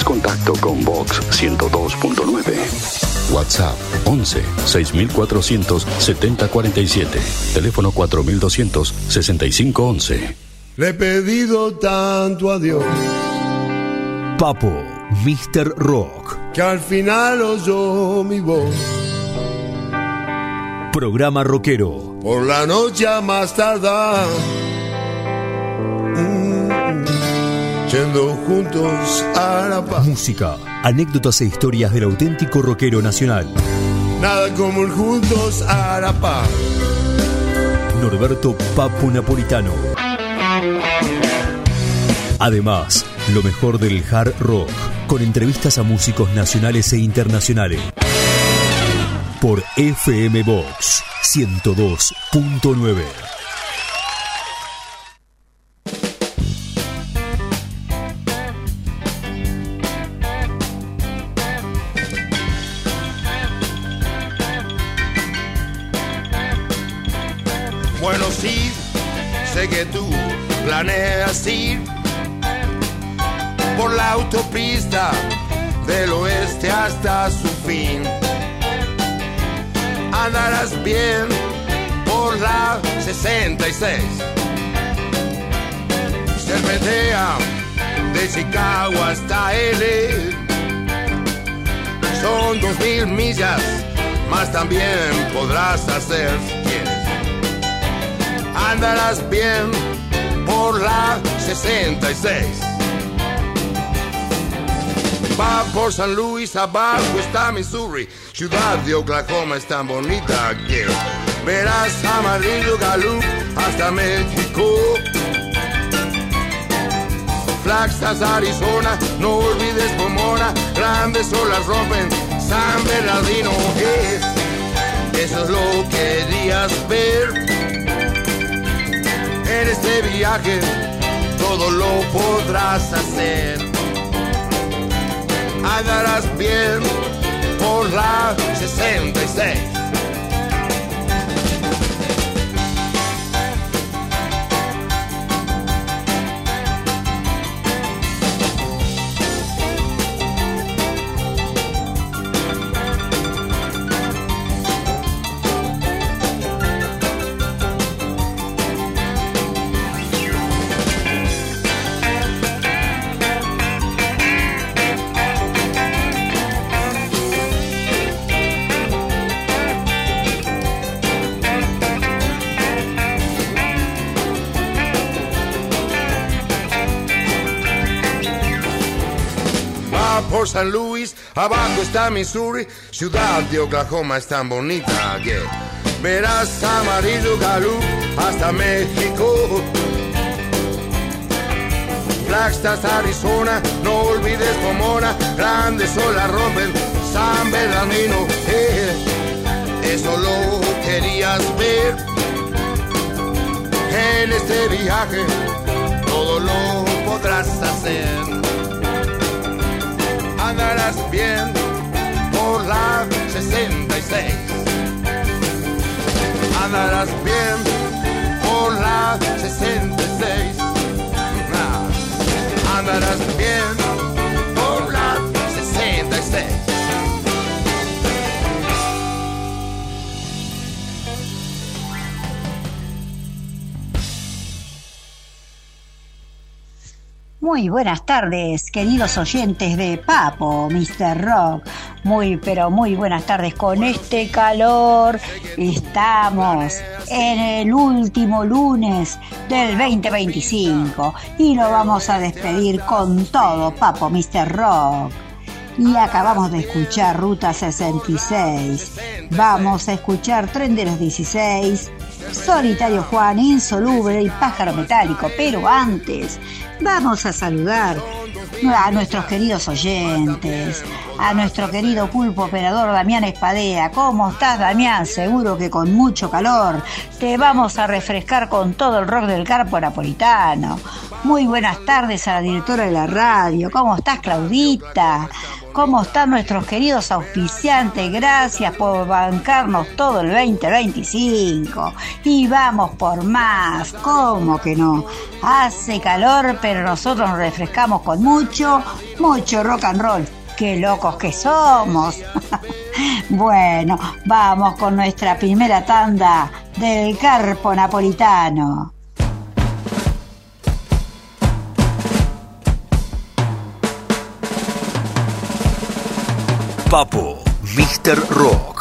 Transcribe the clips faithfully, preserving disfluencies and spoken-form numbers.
contacto con Vox ciento dos punto nueve. WhatsApp once seis mil cuatrocientos setenta cuarenta y siete. Teléfono cuatro mil doscientos sesenta y cinco once. Le he pedido tanto a Dios, Papo, mister Rock, que al final oyó mi voz. Programa rockero. Por la noche a más tardar, mm, yendo juntos a la paz. Música, anécdotas e historias del auténtico rockero nacional. Nada como el juntos a la paz. Norberto Papo Napolitano. Además, lo mejor del hard rock, con entrevistas a músicos nacionales e internacionales. Por F M Vox ciento dos punto nueve. Bueno, sí, sé que tú planeas ir por la autopista del oeste hasta su fin. Andarás bien por la sesenta y seis. Serpentea de Chicago hasta L A. Son dos mil millas, más también podrás hacer si quieres. Andarás bien por la sesenta y seis. Va por San Luis, abajo está Missouri. Ciudad de Oklahoma es tan bonita que verás Amarillo, Gallup hasta México. Flagstaff, Arizona, no olvides Pomona. Grandes olas rompen San Bernardino. Eh, eso es lo que querías ver. En este viaje todo lo podrás hacer. Andarás bien por la sesenta y seis. Por San Luis, abajo está Missouri. Ciudad de Oklahoma es tan bonita que verás Amarillo, Gallup hasta México. Flagstaff, Arizona, no olvides Pomona. Grandes olas rompen San Bernardino. Eh, eso lo querías ver. En este viaje todo lo podrás hacer. Andarás bien por la sesenta y seis. Andarás bien por la sesenta y seis. Andarás bien por la sesenta y seis. Muy buenas tardes, queridos oyentes de Papo, mister Rock. Muy, pero muy buenas tardes. Con este calor estamos en el último lunes del veinte veinticinco y lo vamos a despedir con todo, Papo, mister Rock. Y acabamos de escuchar Ruta sesenta y seis. Vamos a escuchar Tren de los dieciséis, Solitario Juan, Insoluble y Pájaro Metálico. Pero antes vamos a saludar a nuestros queridos oyentes, a nuestro querido pulpo operador Damián Espadea. ¿Cómo estás, Damián? Seguro que con mucho calor. Te vamos a refrescar con todo el rock del Carpo Napolitano. Muy buenas tardes a la directora de la radio. ¿Cómo estás, Claudita? ¿Cómo están nuestros queridos auspiciantes? Gracias por bancarnos todo el veinte veinticinco. Y vamos por más. ¿Cómo que no? Hace calor, pero nosotros nos refrescamos con mucho, mucho rock and roll. ¡Qué locos que somos! Bueno, vamos con nuestra primera tanda del Carpo Napolitano. Papo, míster Rock.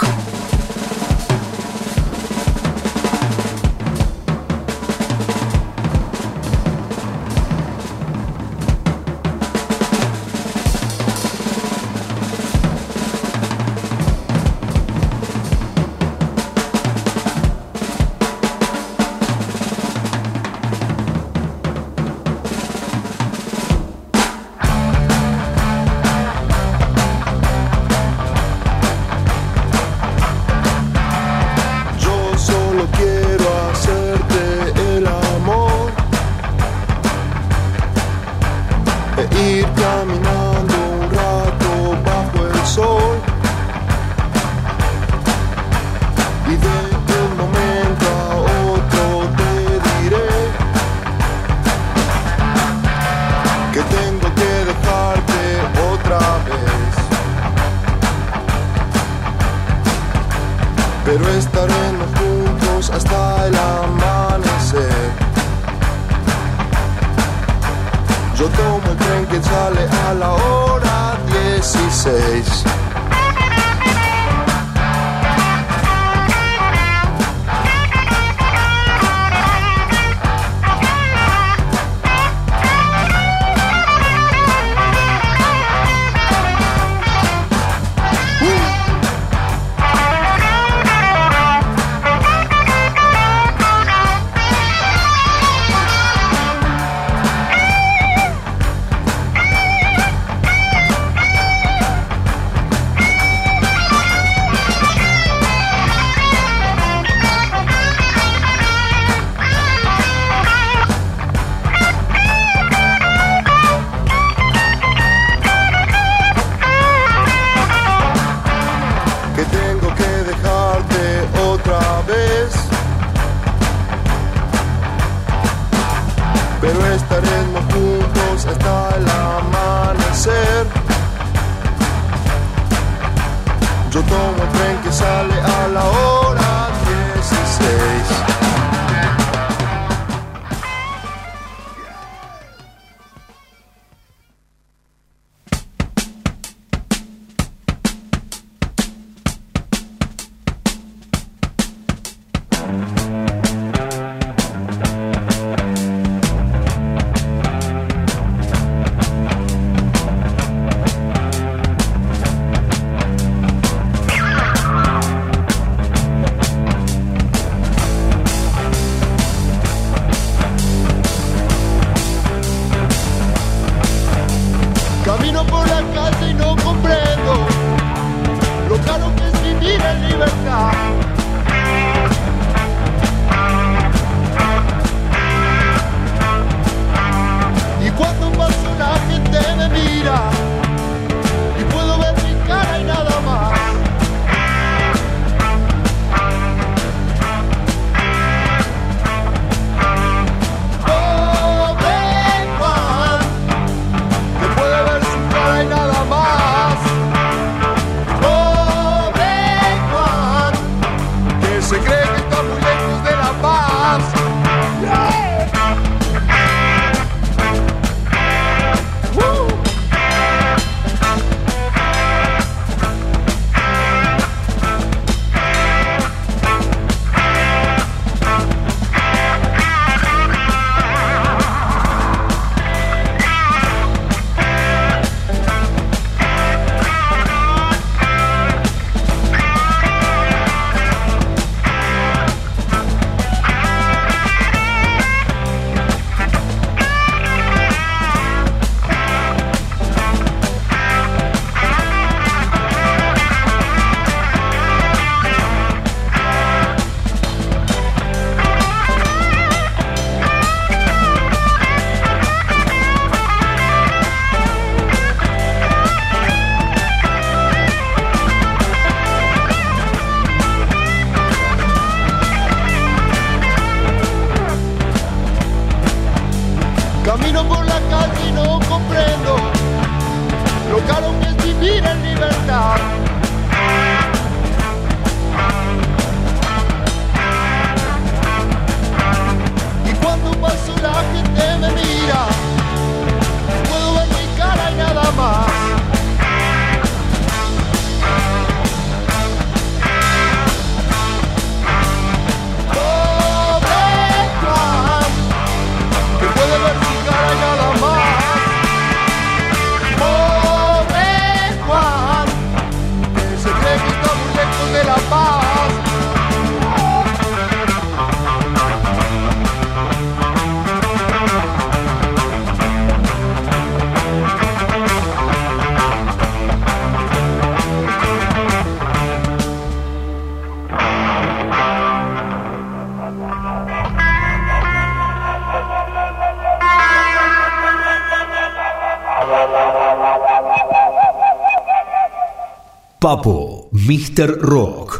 Papo, míster Rock.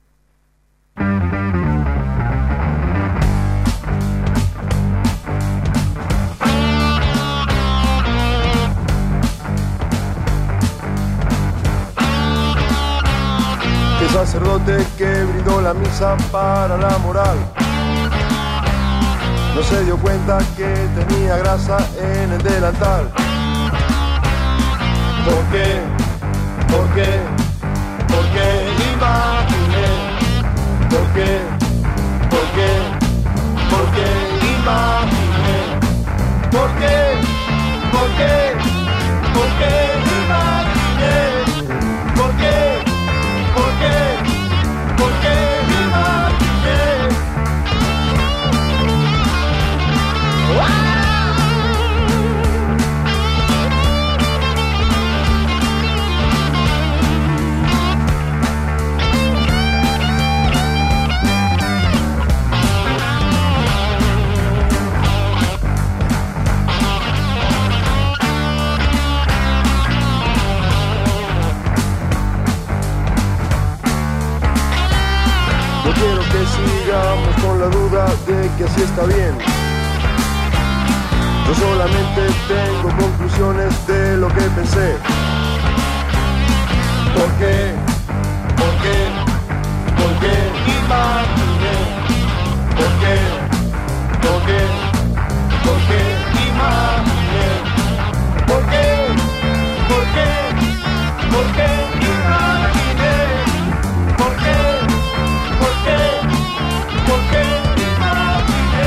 El sacerdote que brindó la misa para la moral no se dio cuenta que tenía grasa en el delantal. ¿Por qué? ¿Por qué? ¿Por qué? Imaginé. ¿Por qué? ¿Por qué? ¿Por qué? Imaginé. ¿Por qué? ¿Por qué? ¿Por qué? Imaginé. ¿Por qué? ¿Por qué? ¿Por qué? Imaginé. ¡Wow! Quiero que sigamos con la duda de que así está bien. Yo solamente tengo conclusiones de lo que pensé. ¿Por qué? ¿Por qué? ¿Por qué? Imaginé. ¿Por qué? ¿Por qué? ¿Por qué? Imaginé. ¿Por qué? ¿Por qué? ¿Por qué? Imaginé. ¿Por qué? ¿Por qué? ¿Por qué imaginé?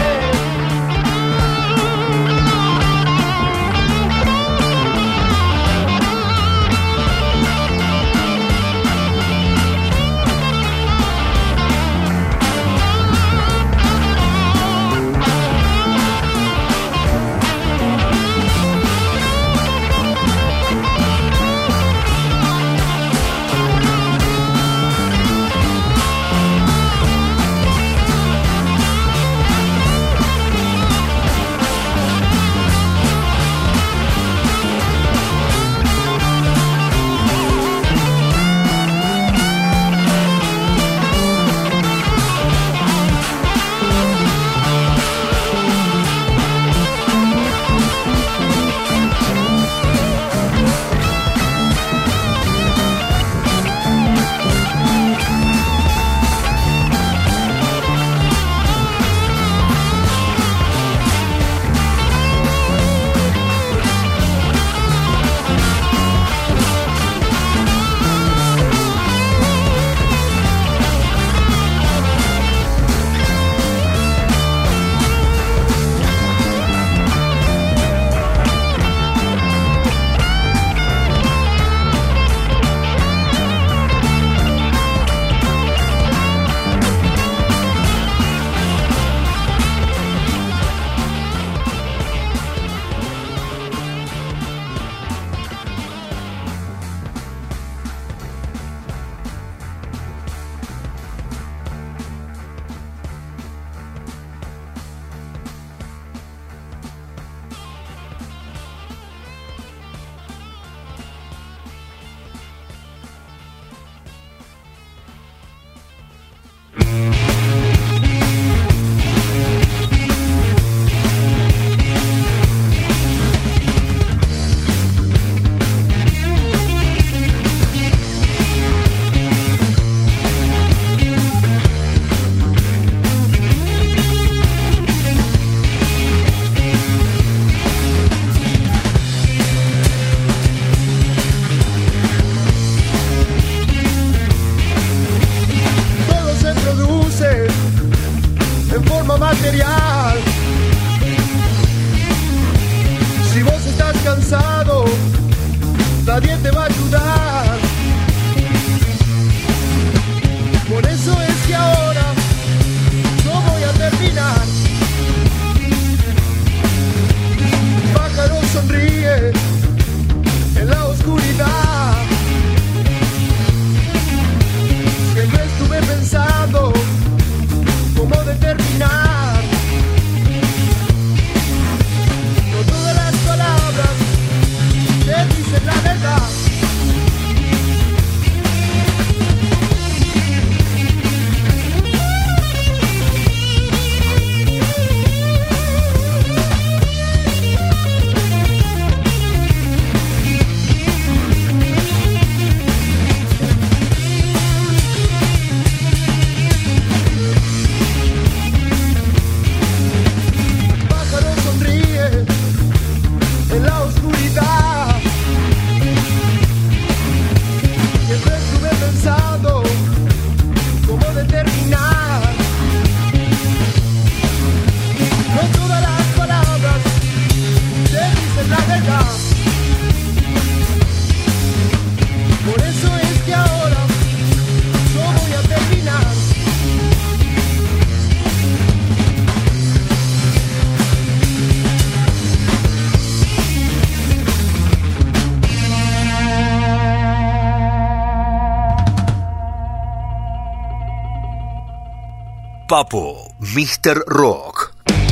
Material. Si vos estás cansado, nadie te va a ayudar. Por eso es que ahora no voy a terminar. Pájaro sonríe en la oscuridad. Siempre estuve pensando cómo determinar. No todas las palabras la verdad. Papo, míster Rock.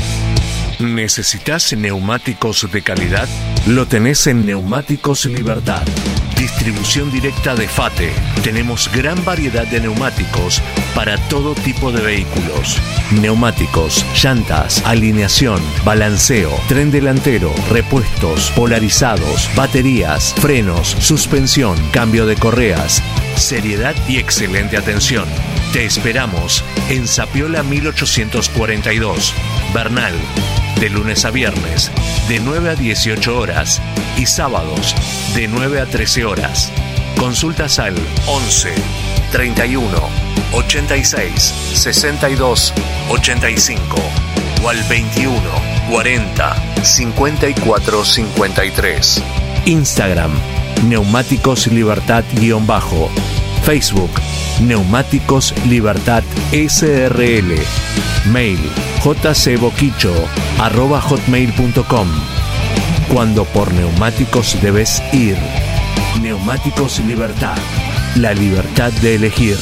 ¿Necesitas neumáticos de calidad? Lo tenés en Neumáticos Libertad. Distribución directa de FATE. Tenemos gran variedad de neumáticos para todo tipo de vehículos. Neumáticos, llantas, alineación, balanceo, tren delantero, repuestos, polarizados, baterías, frenos, suspensión, cambio de correas. Seriedad y excelente atención. Te esperamos en Zapiola mil ochocientos cuarenta y dos, Bernal, de lunes a viernes, de nueve a dieciocho horas y sábados, de nueve a trece horas. Consultas al once, treinta y uno, ochenta y seis, sesenta y dos, ochenta y cinco o al veintiuno, cuarenta, cincuenta y cuatro, cincuenta y tres. Instagram, Neumáticos Libertad-bajo. Facebook, Neumáticos Libertad S R L. Mail, jcboquicho arroba hotmail punto com. Cuando por neumáticos debes ir. Neumáticos Libertad. La libertad de elegir.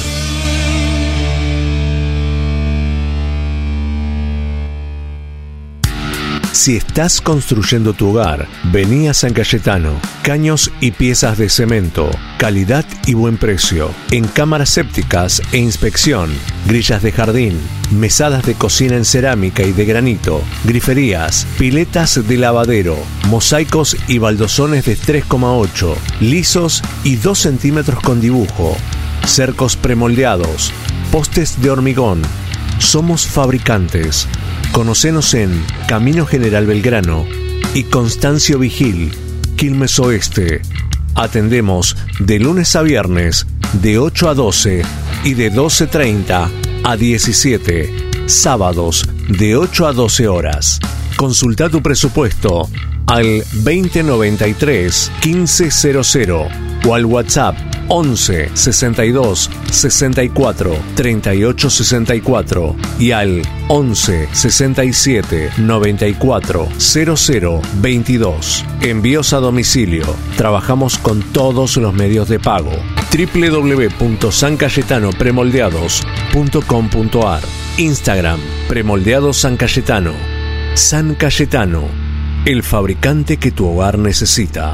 Si estás construyendo tu hogar, vení a San Cayetano. Caños y piezas de cemento, calidad y buen precio. En cámaras sépticas e inspección, grillas de jardín, mesadas de cocina en cerámica y de granito, griferías, piletas de lavadero, mosaicos y baldosones de tres coma ocho, lisos y dos centímetros con dibujo, cercos premoldeados, postes de hormigón. Somos fabricantes. Conocenos en Camino General Belgrano y Constancio Vigil, Quilmes Oeste. Atendemos de lunes a viernes de ocho a doce y de doce treinta a diecisiete. Sábados de ocho a doce horas. Consulta tu presupuesto al veinte noventa y tres, quince cero cero o al WhatsApp once, sesenta y dos, sesenta y cuatro, treinta y ocho sesenta y cuatro y al once, sesenta y siete, noventa y cuatro, cero cero veintidós. Envíos a domicilio. Trabajamos con todos los medios de pago. doble u doble u doble u punto san cayetano premoldeados punto com punto a r. Instagram, Premoldeados San Cayetano. San Cayetano, el fabricante que tu hogar necesita.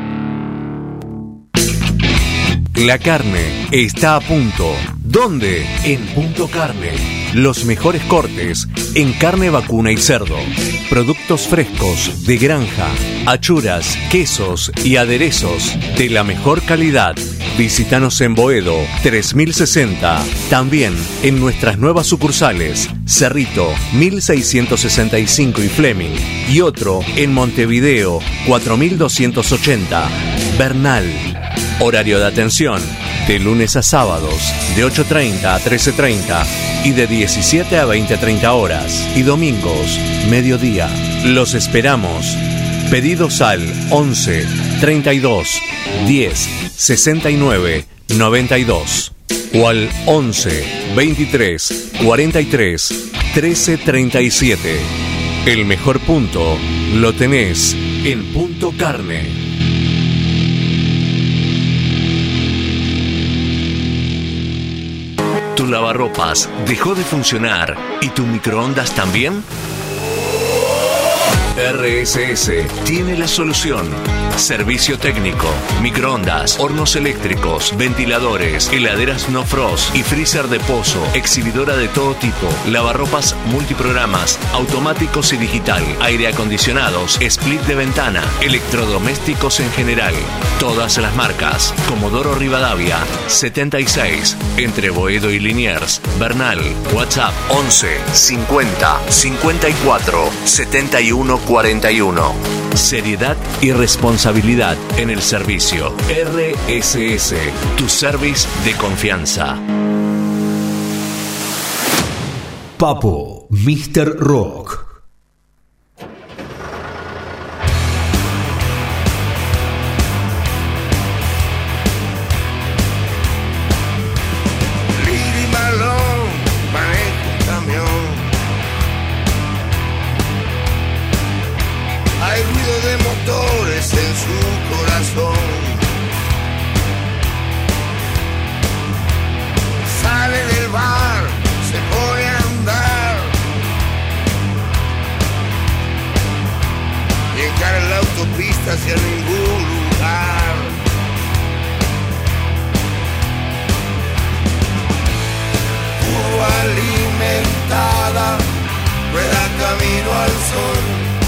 La carne está a punto. ¿Dónde? En Punto Carne. Los mejores cortes en carne vacuna y cerdo. Productos frescos de granja, achuras, quesos y aderezos de la mejor calidad. Visítanos en Boedo tres mil sesenta. También en nuestras nuevas sucursales Cerrito mil seiscientos sesenta y cinco y Fleming. Y otro en Montevideo cuatro mil doscientos ochenta. Bernal. Horario de atención de lunes a sábados de ocho treinta a trece treinta y de diecisiete a veinte treinta horas y domingos mediodía. Los esperamos. Pedidos al once, treinta y dos, diez, sesenta y nueve, noventa y dos o al once, veintitrés, cuarenta y tres, trece treinta y siete. El mejor punto lo tenés en Punto Carne. ¿Tu lavarropas dejó de funcionar y tu microondas también? R S S tiene la solución. Servicio técnico, microondas, hornos eléctricos, ventiladores, heladeras no frost y freezer de pozo, exhibidora de todo tipo, lavarropas multiprogramas, automáticos y digital, aire acondicionados, split de ventana, electrodomésticos en general. Todas las marcas. Comodoro Rivadavia, setenta y seis, entre Boedo y Liniers, Bernal. WhatsApp once cincuenta cincuenta y cuatro setenta y uno cuarenta y uno. Seriedad y responsabilidad en el servicio. R S S, tu service de confianza. Papo, míster Rock. En su corazón sale del bar, se pone a andar y encara la autopista hacia ningún lugar. Turbo alimentada, rueda camino al sol,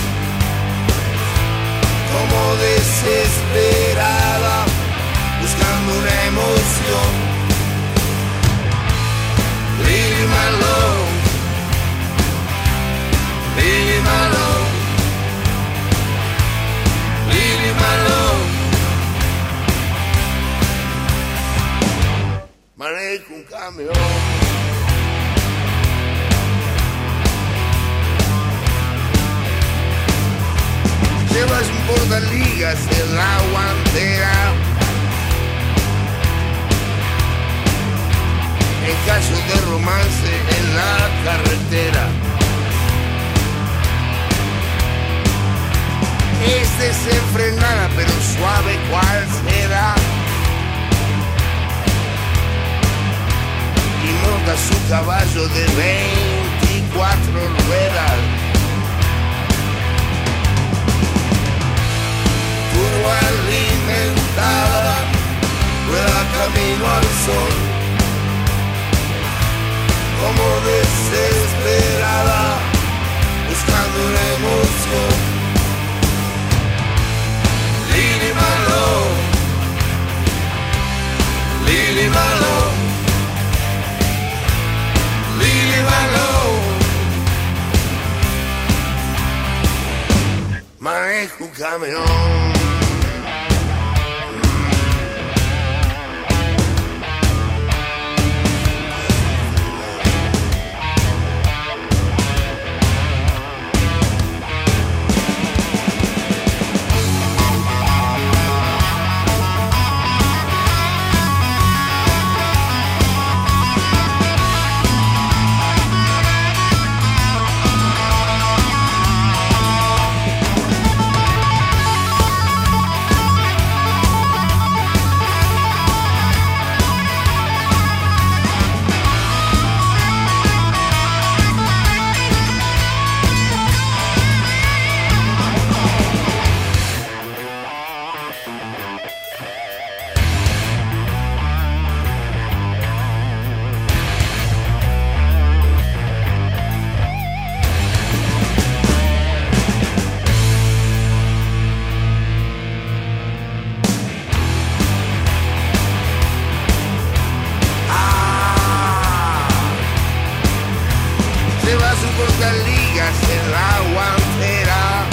como desesperada, buscando una emoción. Leave me alone, leave me alone, leave me alone. Manejo un camión. Llevas un portaligas en la guantera, en caso de romance en la carretera. Es desenfrenada pero suave cual será, y monta su caballo de veinticuatro ruedas. Turbo alimentada, rueda camino al sol, como desesperada, buscando una emoción. Lili Malo, Lili Malo, Lili Malo. Manejo un camión. Ligas en la guantera,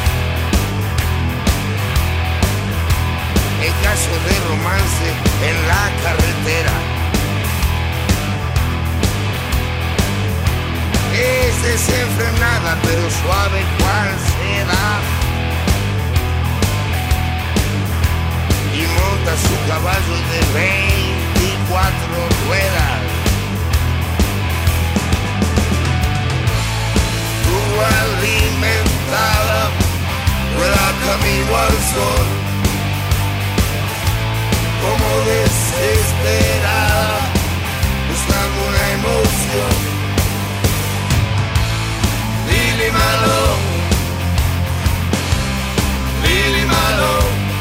en caso de romance en la carretera. Es desenfrenada pero suave cual seda, y monta su caballo de veinticuatro ruedas. Alimentada, rueda camino al sol, como desesperada, buscando una emoción. Lili Malo, Lili Malo.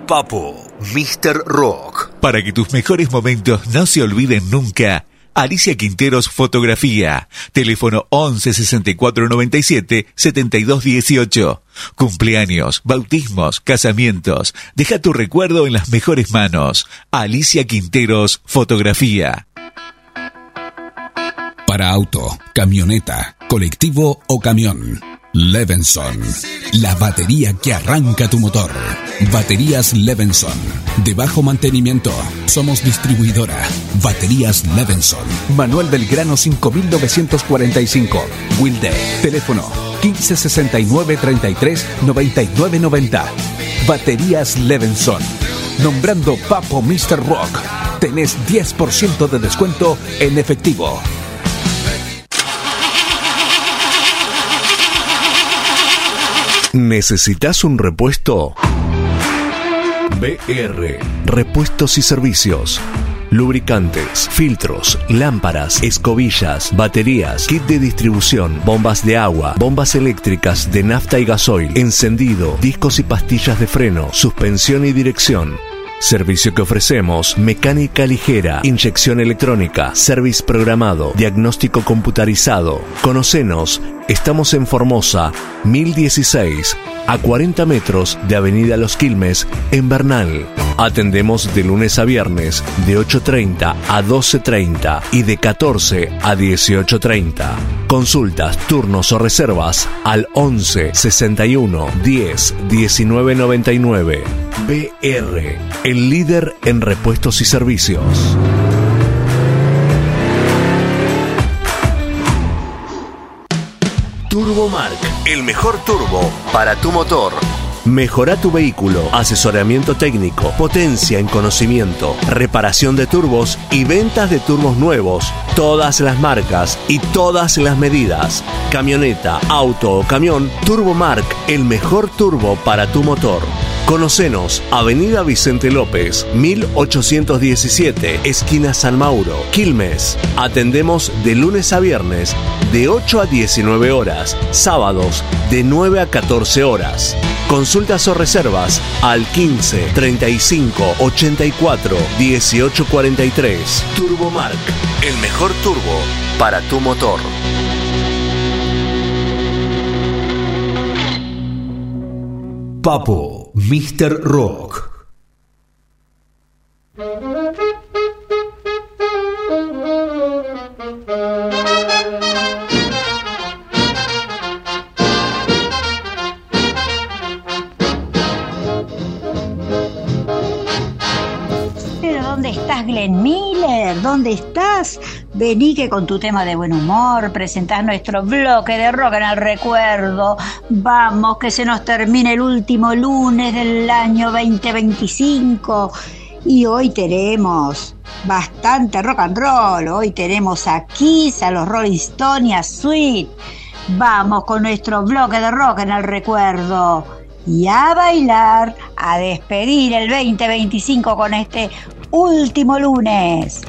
Papo, míster Rock. Para que tus mejores momentos no se olviden nunca, Alicia Quinteros Fotografía. Teléfono once sesenta y cuatro noventa y siete setenta y dos dieciocho. Cumpleaños, bautismos, casamientos. Deja tu recuerdo en las mejores manos. Alicia Quinteros Fotografía. Para auto, camioneta, colectivo o camión. Levenson, la batería que arranca tu motor. Baterías Levenson, de bajo mantenimiento. Somos distribuidora. Baterías Levenson. Manuel Belgrano cinco mil novecientos cuarenta y cinco. Wilde. Teléfono quince sesenta y nueve treinta y tres noventa y nueve noventa. Baterías Levenson. Nombrando Papo míster Rock, tenés diez por ciento de descuento en efectivo. ¿Necesitas un repuesto? B R, Repuestos y Servicios. Lubricantes, filtros, lámparas, escobillas, baterías, kit de distribución, bombas de agua, bombas eléctricas de nafta y gasoil, encendido, discos y pastillas de freno, suspensión y dirección. Servicio que ofrecemos: mecánica ligera, inyección electrónica, service programado, diagnóstico computarizado. Conocenos, estamos en Formosa, mil dieciséis, a cuarenta metros de Avenida Los Quilmes, en Bernal. Atendemos de lunes a viernes, de ocho treinta a doce treinta y de catorce a dieciocho treinta. Consultas, turnos o reservas al once sesenta y uno diez diecinueve noventa y nueve. B R, el líder en repuestos y servicios. Turbomark, el mejor turbo para tu motor. Mejora tu vehículo, asesoramiento técnico, potencia en conocimiento, reparación de turbos y ventas de turbos nuevos, todas las marcas y todas las medidas. Camioneta, auto o camión, Turbomark, el mejor turbo para tu motor. Conocenos, Avenida Vicente López, mil ochocientos diecisiete, esquina San Mauro, Quilmes. Atendemos de lunes a viernes, de ocho a diecinueve horas, sábados de nueve a catorce horas. Consultas o reservas al quince treinta y cinco ochenta y cuatro dieciocho cuarenta y tres. Turbomark, el mejor turbo para tu motor. Papo, míster Rock. Pero ¿dónde estás, Glenn Miller? ¿Dónde estás? Vení que con tu tema de buen humor presentás nuestro bloque de rock en el recuerdo. Vamos, que se nos termine el último lunes del año veinte veinticinco. Y hoy tenemos bastante rock and roll. Hoy tenemos a Kiss, a los Rolling Stones y a Sweet. Vamos con nuestro bloque de rock en el recuerdo. Y a bailar, a despedir el veinte veinticinco con este último lunes.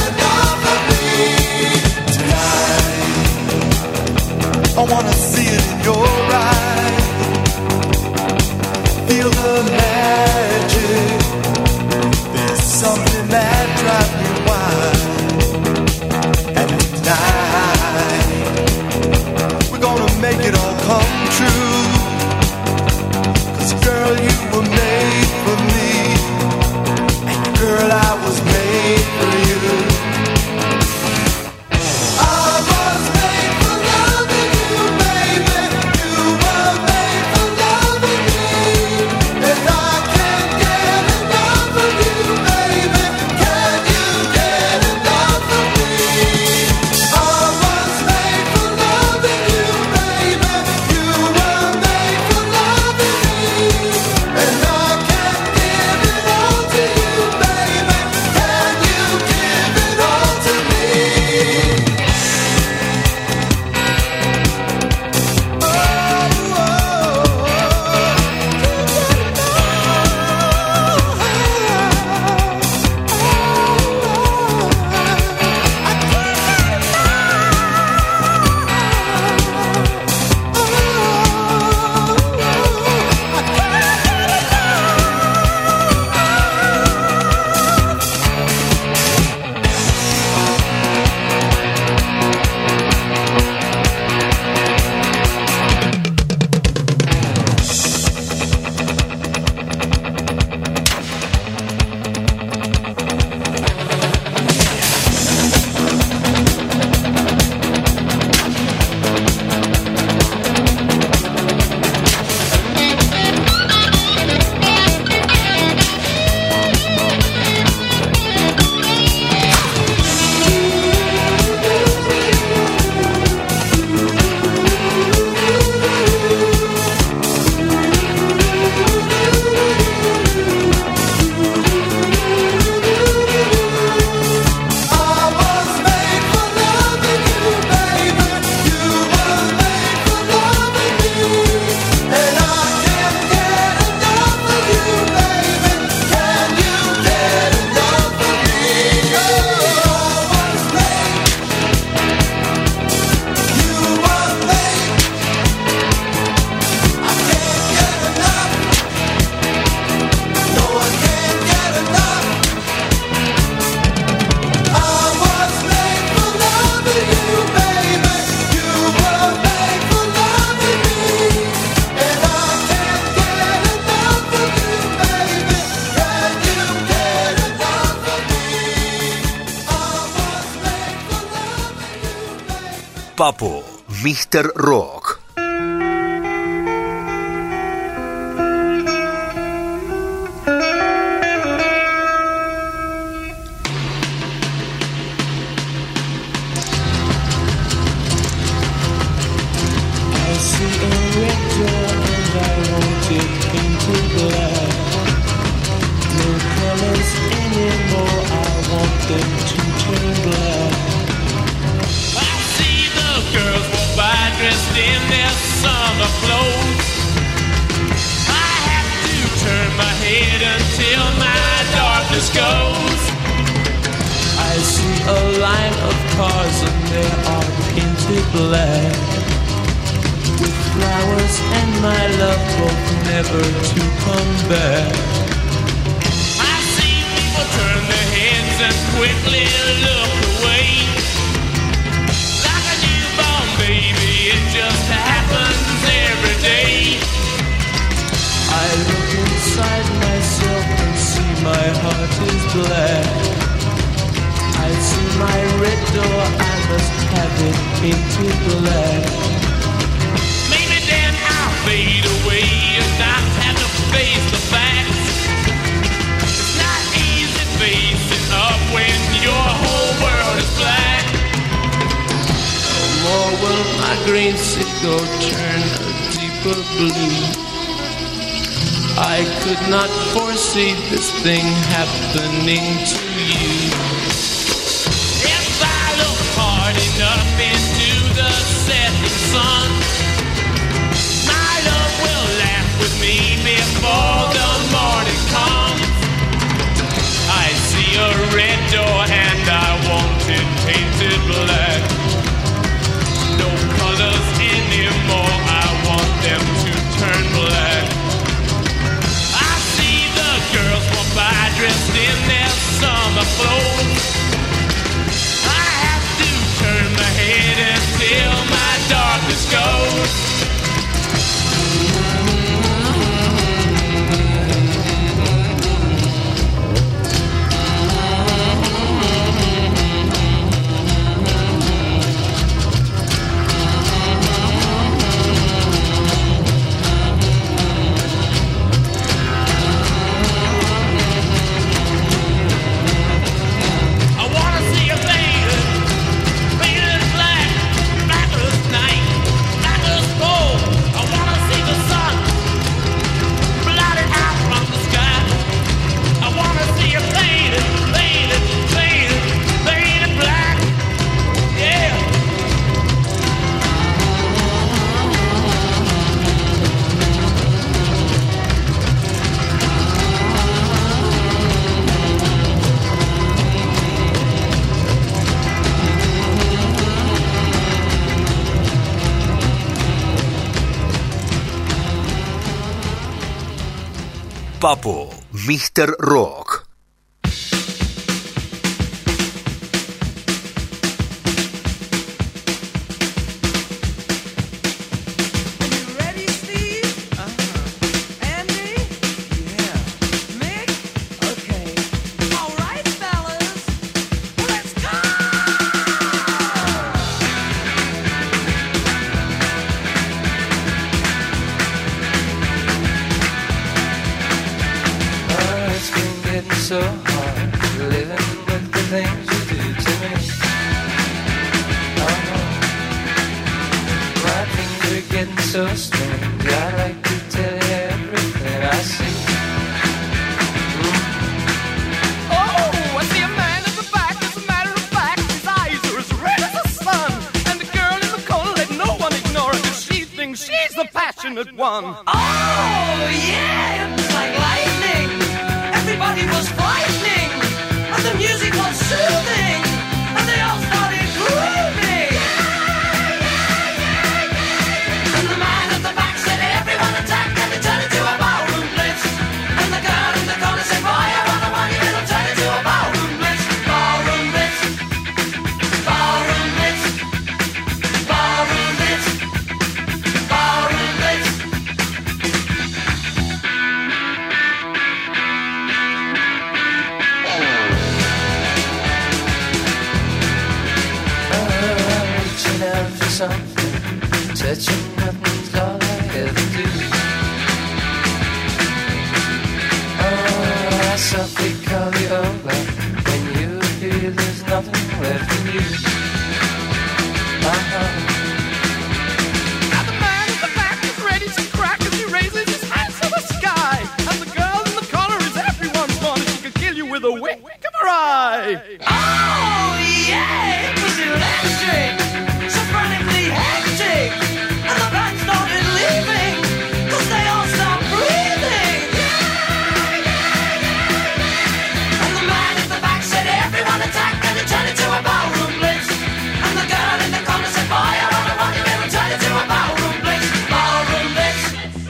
I wanna see it. Papo, mister Rock. This thing happening to you. If I look hard enough into the setting sun, my love will laugh with me before the morning comes. I see a red door and I want it painted black. No colors anymore, I want them to turn black. Girls walk by dressed in their summer clothes. I have to turn my head until my darkness goes. Papo, mister Rock. So hard living with the things you do to me. Oh no, my things are getting so strange. I'd like to tell you everything I see. Mm. Oh, I see a man at the back. As a matter of fact, his eyes are as red as the sun. And the girl in the corner, let no one ignore her, 'cause she thinks she's the passionate one. Oh yeah, it's like lightning. Everybody was frightening, and the music was soothing, and they all started grooving. And the man at the back said, everyone attack, and they turned into a ballroom blitz. And the girl in the corner said, boy, I want a money, it'll turn into a ballroom blitz. Ballroom blitz, ballroom blitz, ballroom blitz, ballroom blitz. something. Touching nothing's all I ever do. Oh, I softly call you over. When you feel there's nothing left in you. Uh-huh. Now the man in the back is ready to crack as he raises his hands to the sky. And the girl in the corner is everyone's one. She could kill you with a wink of her eye. Oh, yeah, it was electric, so frantically hectic. And the band started leaving, cause they all stopped breathing. And the man in the back said, everyone attack, and it turned into a ballroom blitz. And the girl in the corner said, boy, I wanna rock you, it'll turn into a ballroom blitz. Ballroom blitz.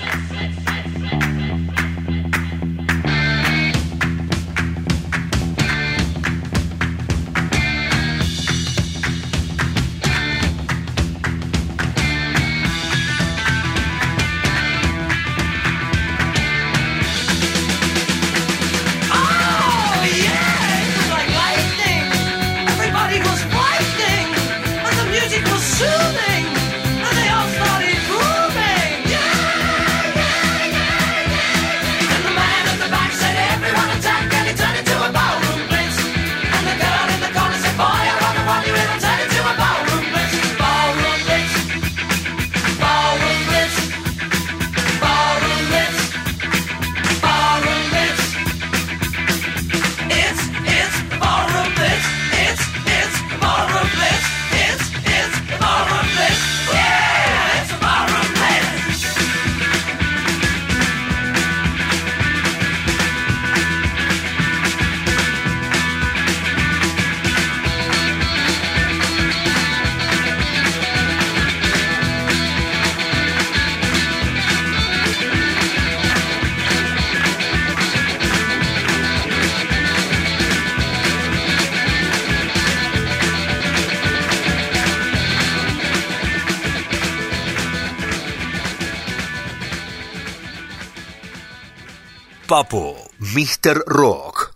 Papo, mister Rock.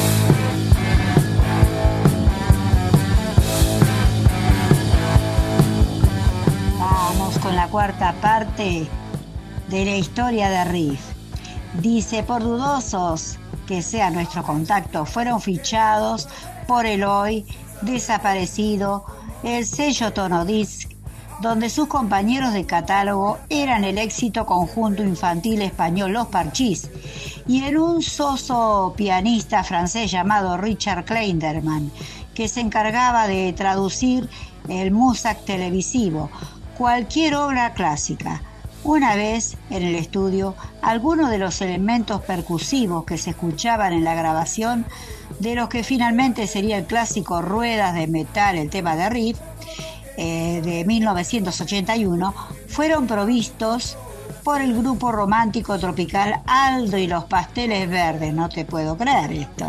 Vamos con la cuarta parte de la historia de Riff. Dice, por dudosos que sea nuestro contacto, fueron fichados por el hoy desaparecido el sello Tonodisc, donde sus compañeros de catálogo eran el éxito conjunto infantil español Los Parchís y en un soso pianista francés llamado Richard Kleinderman, que se encargaba de traducir el Muzak televisivo, cualquier obra clásica. Una vez en el estudio, algunos de los elementos percusivos que se escuchaban en la grabación de lo que finalmente sería el clásico Ruedas de Metal, el tema de Riff, eh, de mil novecientos ochenta y uno, fueron provistos por el grupo romántico tropical Aldo y los Pasteles Verdes. No te puedo creer esto.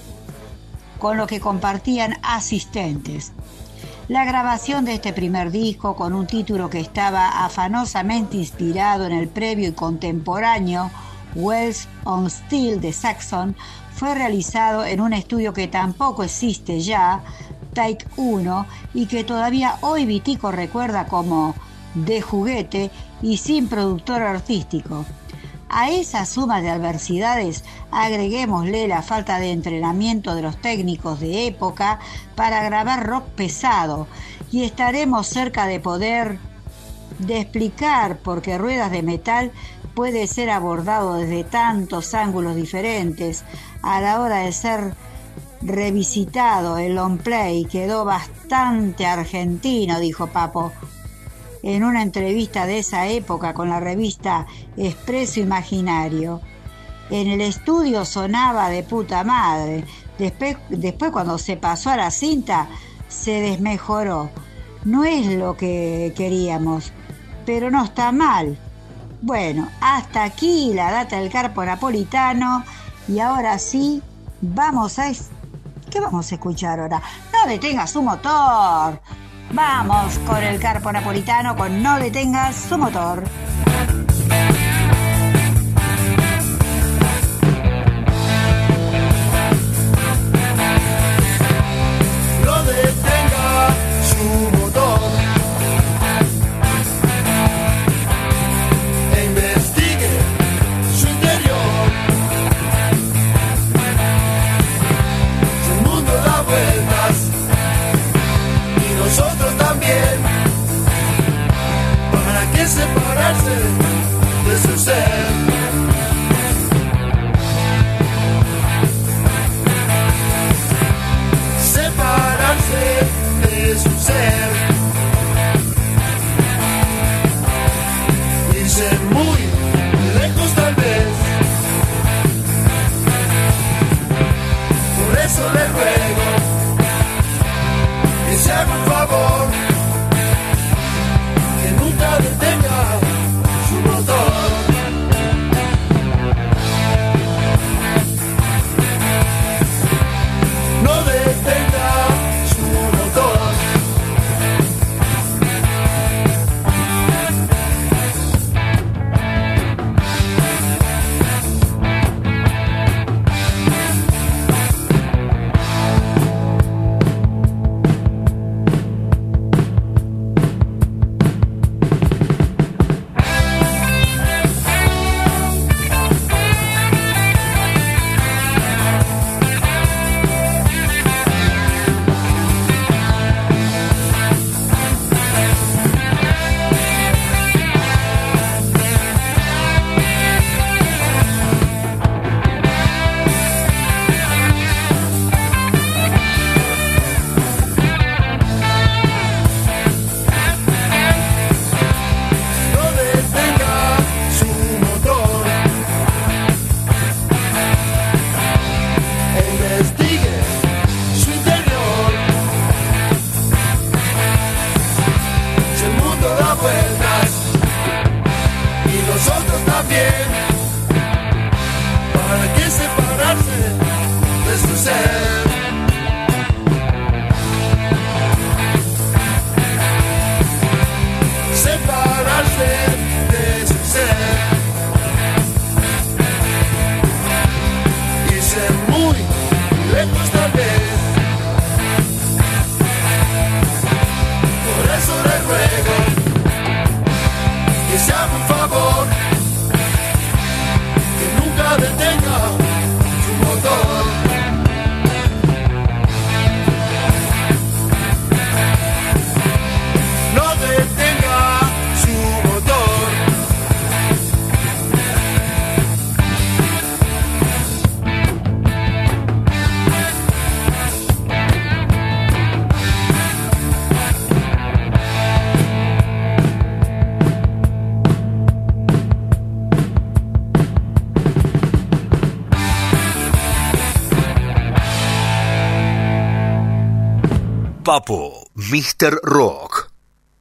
Con lo que compartían asistentes. La grabación de este primer disco, con un título que estaba afanosamente inspirado en el previo y contemporáneo Wells on Steel de Saxon, fue realizado en un estudio que tampoco existe ya, Take uno, y que todavía hoy Vitico recuerda como de juguete y sin productor artístico. A esa suma de adversidades agreguémosle la falta de entrenamiento de los técnicos de época para grabar rock pesado y estaremos cerca de poder de explicar por qué Ruedas de Metal puede ser abordado desde tantos ángulos diferentes. A la hora de ser revisitado, el long play quedó bastante argentino, dijo Papo en una entrevista de esa época con la revista Expreso Imaginario. En el estudio sonaba de puta madre. Después, después cuando se pasó a la cinta, se desmejoró. No es lo que queríamos, pero no está mal. Bueno, hasta aquí la data del Carpo Napolitano. Y ahora sí, vamos a... ¿Qué vamos a escuchar ahora? No detengas su motor. Vamos con el Carpo Napolitano con No detengas su motor. No detenga su motor. ruego que se haga un favor, que nunca detenga su motor. No detenga su motor. Papo, mister Rock.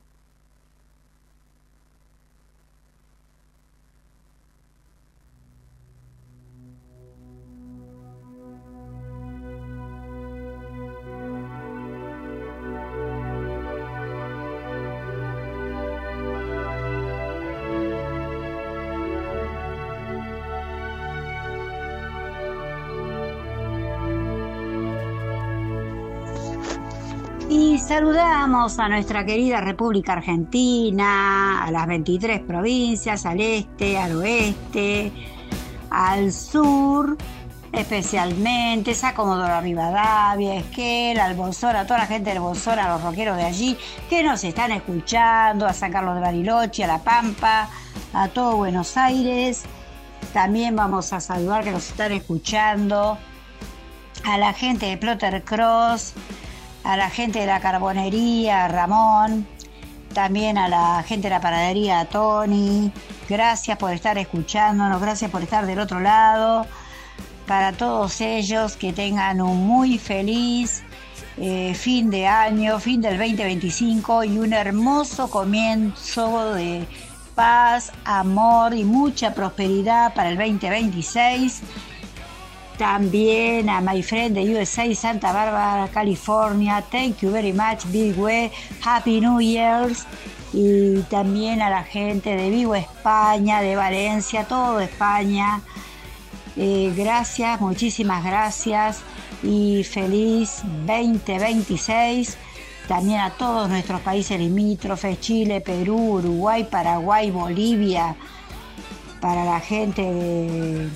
Y saludamos a nuestra querida República Argentina, a las veintitrés provincias, al este, al oeste, al sur, especialmente a Comodoro Rivadavia, Esquel, al Bolsón, a toda la gente del Bolsón, a los rockeros de allí que nos están escuchando, a San Carlos de Bariloche, a La Pampa, a todo Buenos Aires. También vamos a saludar que nos están escuchando a la gente de Plotter Cross, a la gente de la carbonería, a Ramón, también a la gente de la panadería, a Tony. Gracias por estar escuchándonos, gracias por estar del otro lado. Para todos ellos, que tengan un muy feliz eh, fin de año, fin del veinte veinticinco y un hermoso comienzo de paz, amor y mucha prosperidad para el veinte veintiséis. También a my friend de U S A, Santa Bárbara, California. Thank you very much, Big Way. Happy New Year's. Y también a la gente de Vigo, España, de Valencia, todo España. Eh, gracias, muchísimas gracias. Y feliz veinte veintiséis. También a todos nuestros países limítrofes, Chile, Perú, Uruguay, Paraguay, Bolivia. Para la gente de...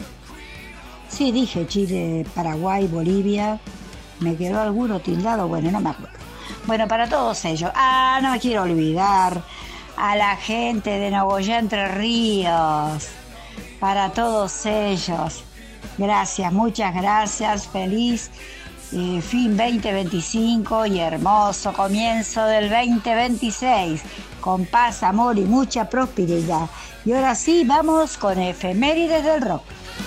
Sí, dije Chile, Paraguay, Bolivia. ¿Me quedó alguno tildado? Bueno, no me acuerdo. Bueno, para todos ellos. Ah, no me quiero olvidar. A la gente de Nogoyá, Entre Ríos. Para todos ellos. Gracias, muchas gracias. Feliz eh, fin veinte veinticinco y hermoso comienzo del veinte veintiséis. Con paz, amor y mucha prosperidad. Y ahora sí, vamos con efemérides del rock.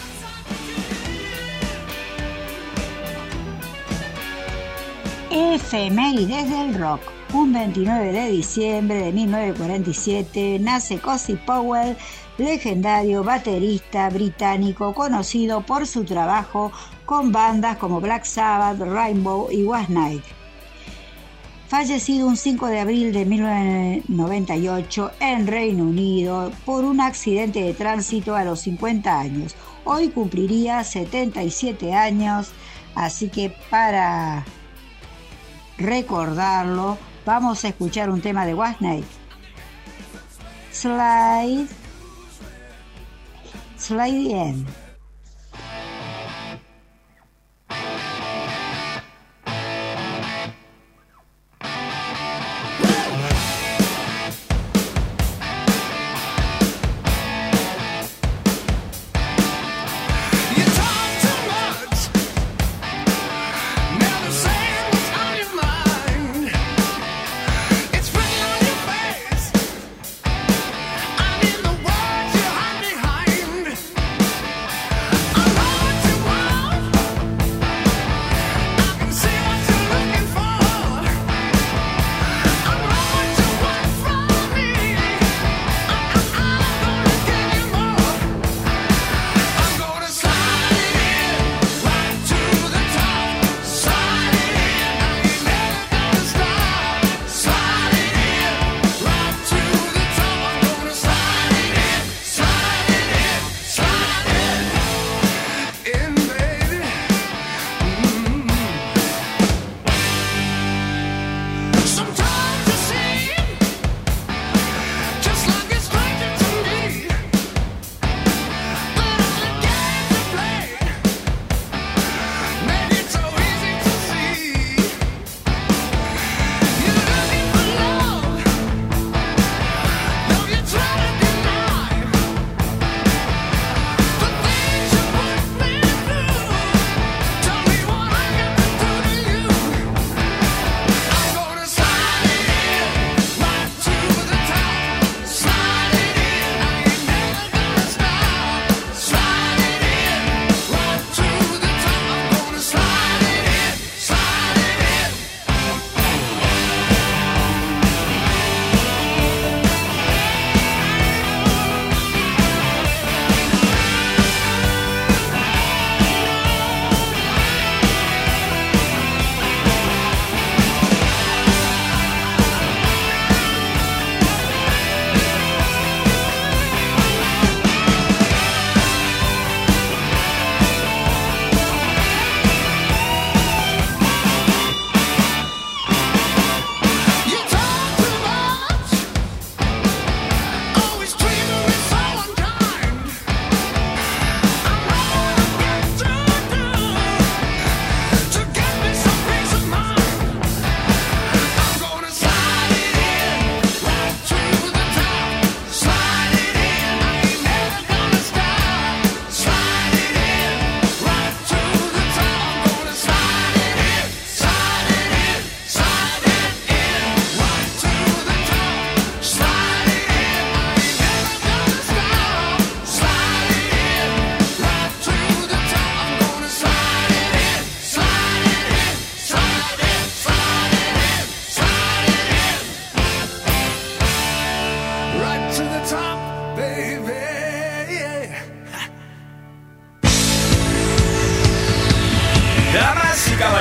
Efemérides del rock. Un veintinueve de diciembre de mil novecientos cuarenta y siete nace Cozy Powell, legendario baterista británico conocido por su trabajo con bandas como Black Sabbath, Rainbow y Whitesnake. Fallecido un cinco de abril de mil novecientos noventa y ocho en Reino Unido por un accidente de tránsito a los cincuenta años. Hoy cumpliría setenta y siete años, así que para recordarlo, vamos a escuchar un tema de Whitesnake. Slide, Slide In. I'm in the world you're hiding behind.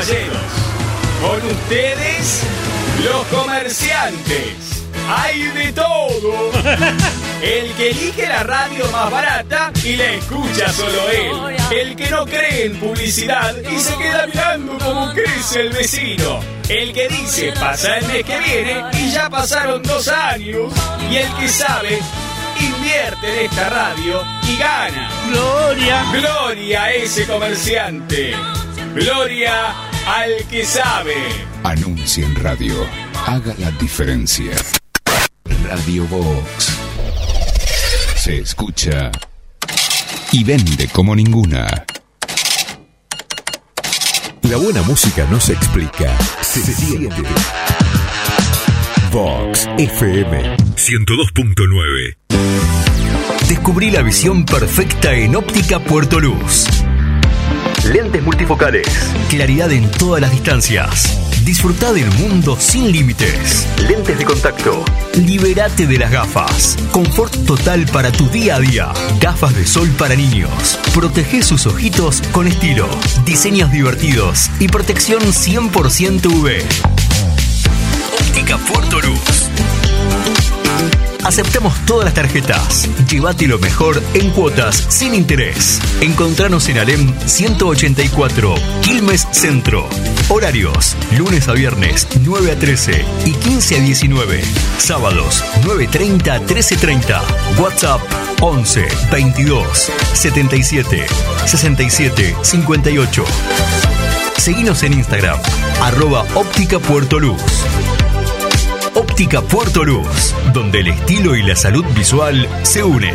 caballeros, con ustedes, los comerciantes. Hay de todo. El que elige la radio más barata y la escucha solo él. El que no cree en publicidad y se queda mirando cómo crece el vecino. El que dice pasa el mes que viene y ya pasaron dos años. Y el que sabe, invierte en esta radio y gana. Gloria. Gloria a ese comerciante. Gloria al que sabe. Anuncia en radio. Haga la diferencia. Radio Box. Se escucha y vende como ninguna. La buena música no se explica, se, se siente. Vox F M ciento dos punto nueve. Descubrí la visión perfecta en Óptica Puerto Luz. Lentes multifocales. Claridad en todas las distancias. Disfrutá del mundo sin límites. Lentes de contacto. Libérate de las gafas. Confort total para tu día a día. Gafas de sol para niños. Protege sus ojitos con estilo. Diseños divertidos y protección cien por ciento U V. Óptica Puerto Luz. Aceptamos todas las tarjetas. Llévate lo mejor en cuotas sin interés. Encontranos en Alem ciento ochenta y cuatro, Quilmes Centro. Horarios: lunes a viernes nueve a trece y quince a diecinueve. Sábados nueve treinta a trece treinta. WhatsApp once veintidós setenta y siete sesenta y siete cincuenta y ocho. Seguinos en Instagram, arroba Óptica Puerto Luz. Óptica Puerto Luz, donde el estilo y la salud visual se unen.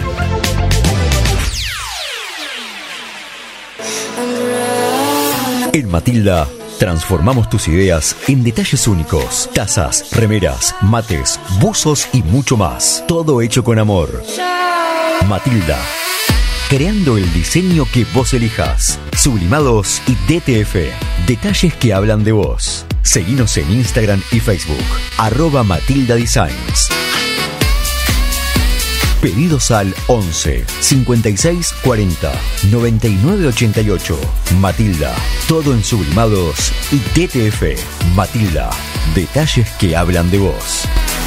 En Matilda, transformamos tus ideas en detalles únicos. Tazas, remeras, mates, buzos y mucho más. Todo hecho con amor. Matilda, creando el diseño que vos elijas. Sublimados y D T F. Detalles que hablan de vos. Seguinos en Instagram y Facebook, arroba Matilda Designs. Pedidos al once cincuenta y seis cuarenta noventa y nueve ochenta y ocho. Matilda, todo en sublimados y D T F. Matilda, detalles que hablan de vos.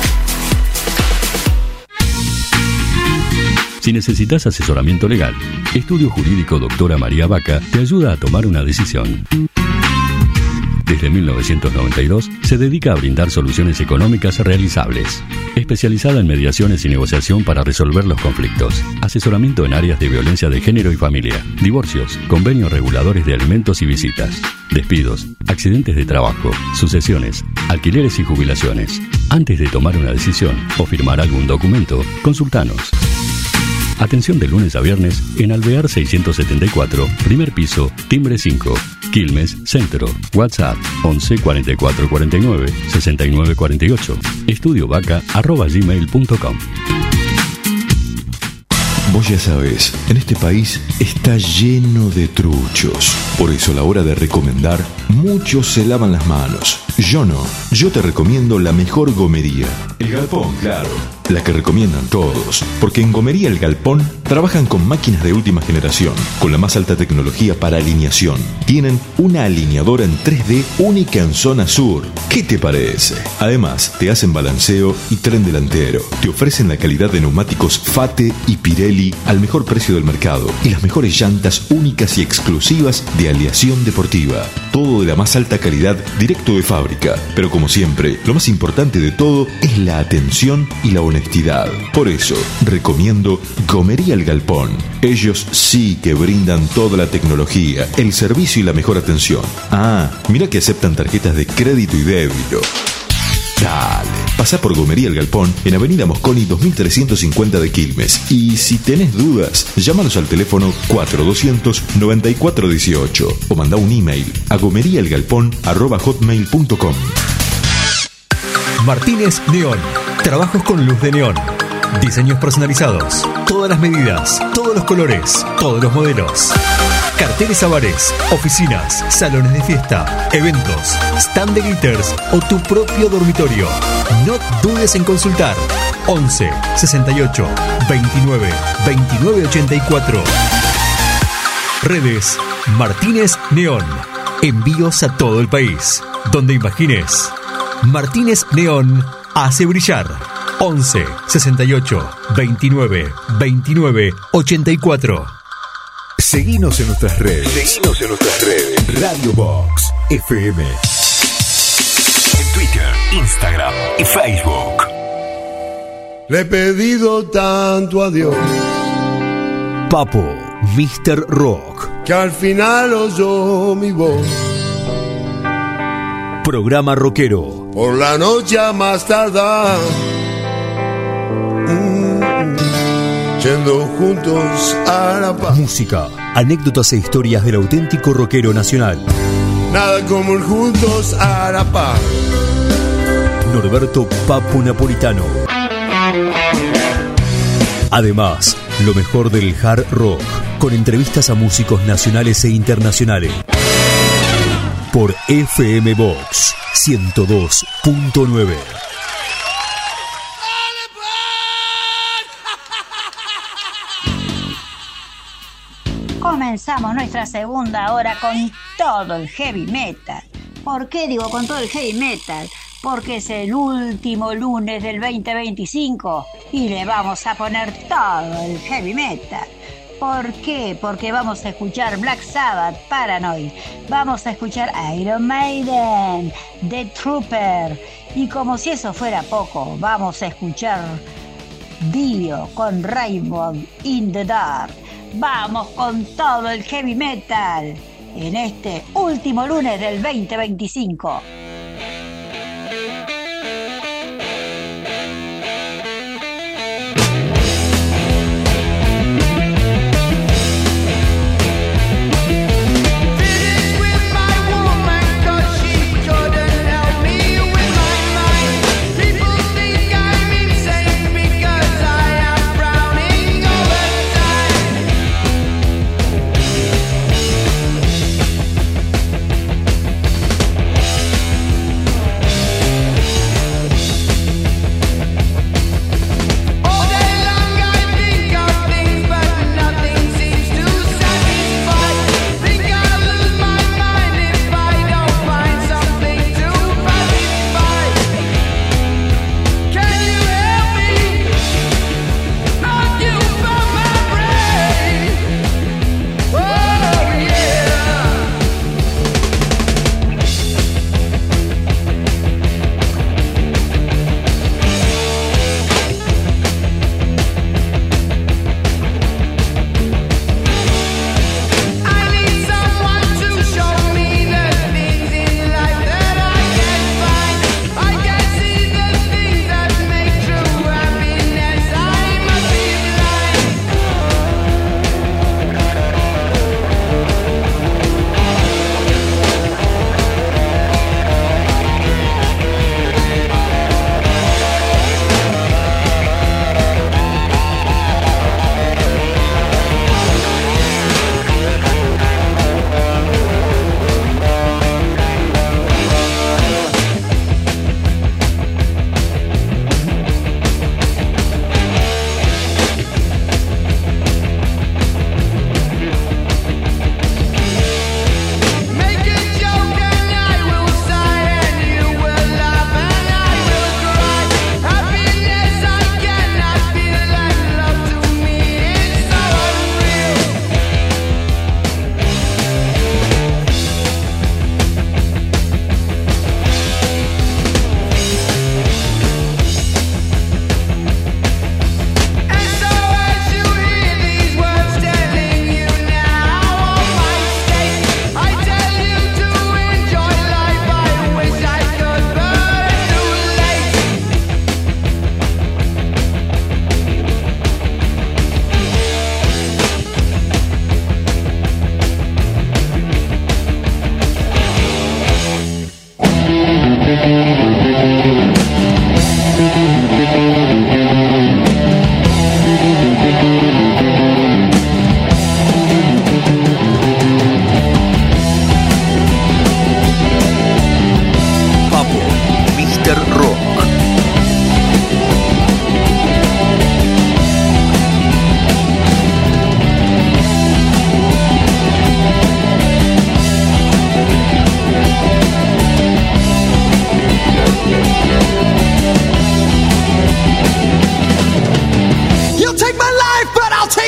Si necesitas asesoramiento legal, Estudio Jurídico Doctora María Vaca te ayuda a tomar una decisión. Desde mil novecientos noventa y dos se dedica a brindar soluciones económicas realizables. Especializada en mediaciones y negociación para resolver los conflictos. Asesoramiento en áreas de violencia de género y familia. Divorcios, convenios reguladores de alimentos y visitas. Despidos, accidentes de trabajo, sucesiones, alquileres y jubilaciones. Antes de tomar una decisión o firmar algún documento, consultanos. Atención de lunes a viernes en Alvear seiscientos setenta y cuatro, primer piso, timbre cinco, Quilmes Centro. WhatsApp once cuarenta y cuatro cuarenta y nueve sesenta y nueve cuarenta y ocho. Estudiovaca arroba gmail punto com. Vos ya sabés, en este país está lleno de truchos. Por eso a la hora de recomendar, muchos se lavan las manos. Yo no. Yo te recomiendo la mejor gomería. El Galpón, claro. La que recomiendan todos. Porque en Gomería El Galpón trabajan con máquinas de última generación, con la más alta tecnología para alineación. Tienen una alineadora en tres D única en zona sur. ¿Qué te parece? Además, te hacen balanceo y tren delantero. Te ofrecen la calidad de neumáticos Fate y Pirelli al mejor precio del mercado y las mejores llantas únicas y exclusivas de aleación deportiva. Todo de la más alta calidad, directo de fábrica. Pero como siempre, lo más importante de todo es la atención y la honestidad. Por eso, recomiendo Gomería El Galpón. Ellos sí que brindan toda la tecnología, el servicio y la mejor atención. Ah, mira que aceptan tarjetas de crédito y débito. Dale, pasá por Gomería El Galpón en Avenida Mosconi dos mil trescientos cincuenta de Quilmes. Y si tenés dudas, llámanos al teléfono cuatro doscientos noventa y cuatro dieciocho o mandá un email a gomeriaelgalpón arroba hotmail punto com. Martínez Neón. Trabajos con luz de neón. Diseños personalizados. Todas las medidas, todos los colores, todos los modelos. Carteles a bares, oficinas, salones de fiesta, eventos, stand de glitters o tu propio dormitorio. No dudes en consultar. once sesenta y ocho veintinueve veintinueve ochenta y cuatro. Redes Martínez Neón. Envíos a todo el país. Donde imagines. Martínez Neón hace brillar. once sesenta y ocho veintinueve veintinueve ochenta y cuatro. Seguinos en nuestras redes. Seguinos en nuestras redes. Radio Box F M. En Twitter, Instagram y Facebook. Le he pedido tanto a Dios Papo, mister Rock. que al final oyó mi voz. Programa rockero. Por la noche a más tardar, mm, yendo juntos a la paz. Música, anécdotas e historias del auténtico rockero nacional. Nada como ir juntos a la paz. Norberto Papo Napolitano. Además, lo mejor del hard rock, con entrevistas a músicos nacionales e internacionales. Por F M Box ciento dos punto nueve. Comenzamos nuestra segunda hora con todo el heavy metal. ¿Por qué digo con todo el heavy metal? Porque es el último lunes del veinte veinticinco y le vamos a poner todo el heavy metal. ¿Por qué? Porque vamos a escuchar Black Sabbath, Paranoid, vamos a escuchar Iron Maiden, The Trooper, y como si eso fuera poco, vamos a escuchar Dio con Rainbow in the Dark. Vamos con todo el heavy metal en este último lunes del veinte veinticinco. Time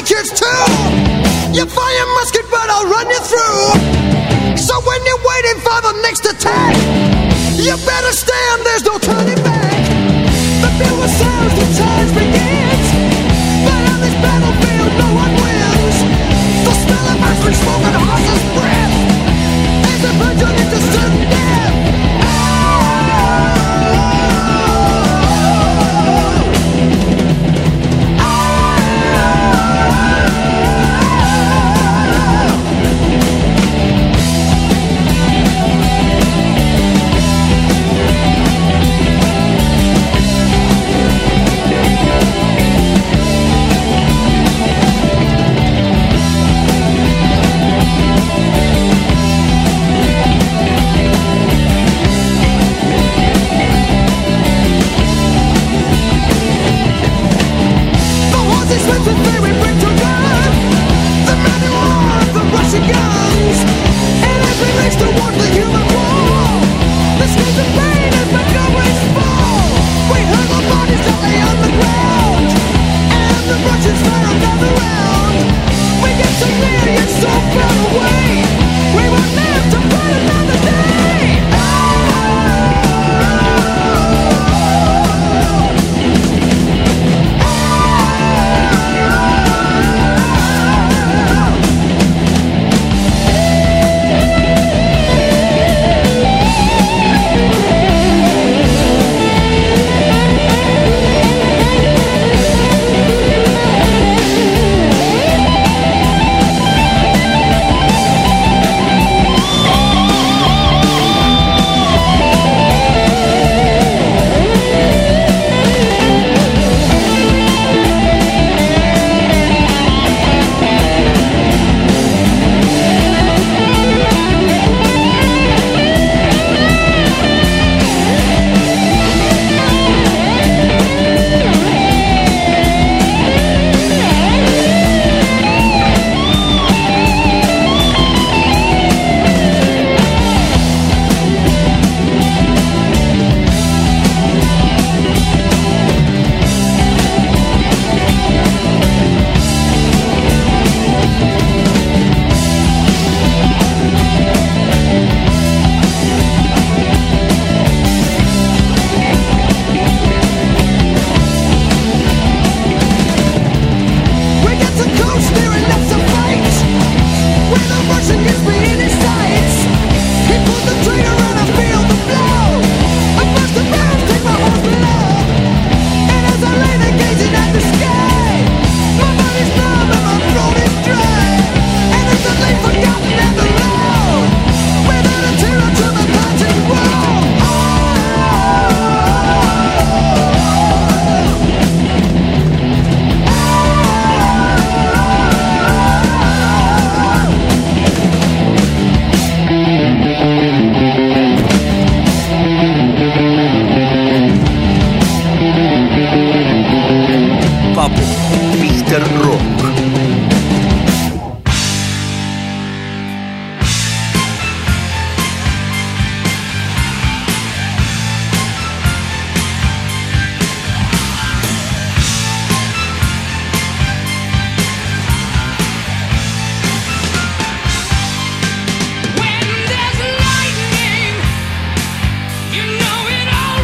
kids too. You fire musket, but I'll run you through. So when you're waiting for the next attack, you better stand, there's no turning back. The bugle sounds, the charge begins. But on this battlefield, no one wins. The smell of ice cream smoke and horse's breath as the virgin into certain death.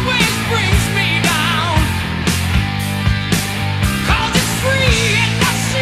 Cause it's free and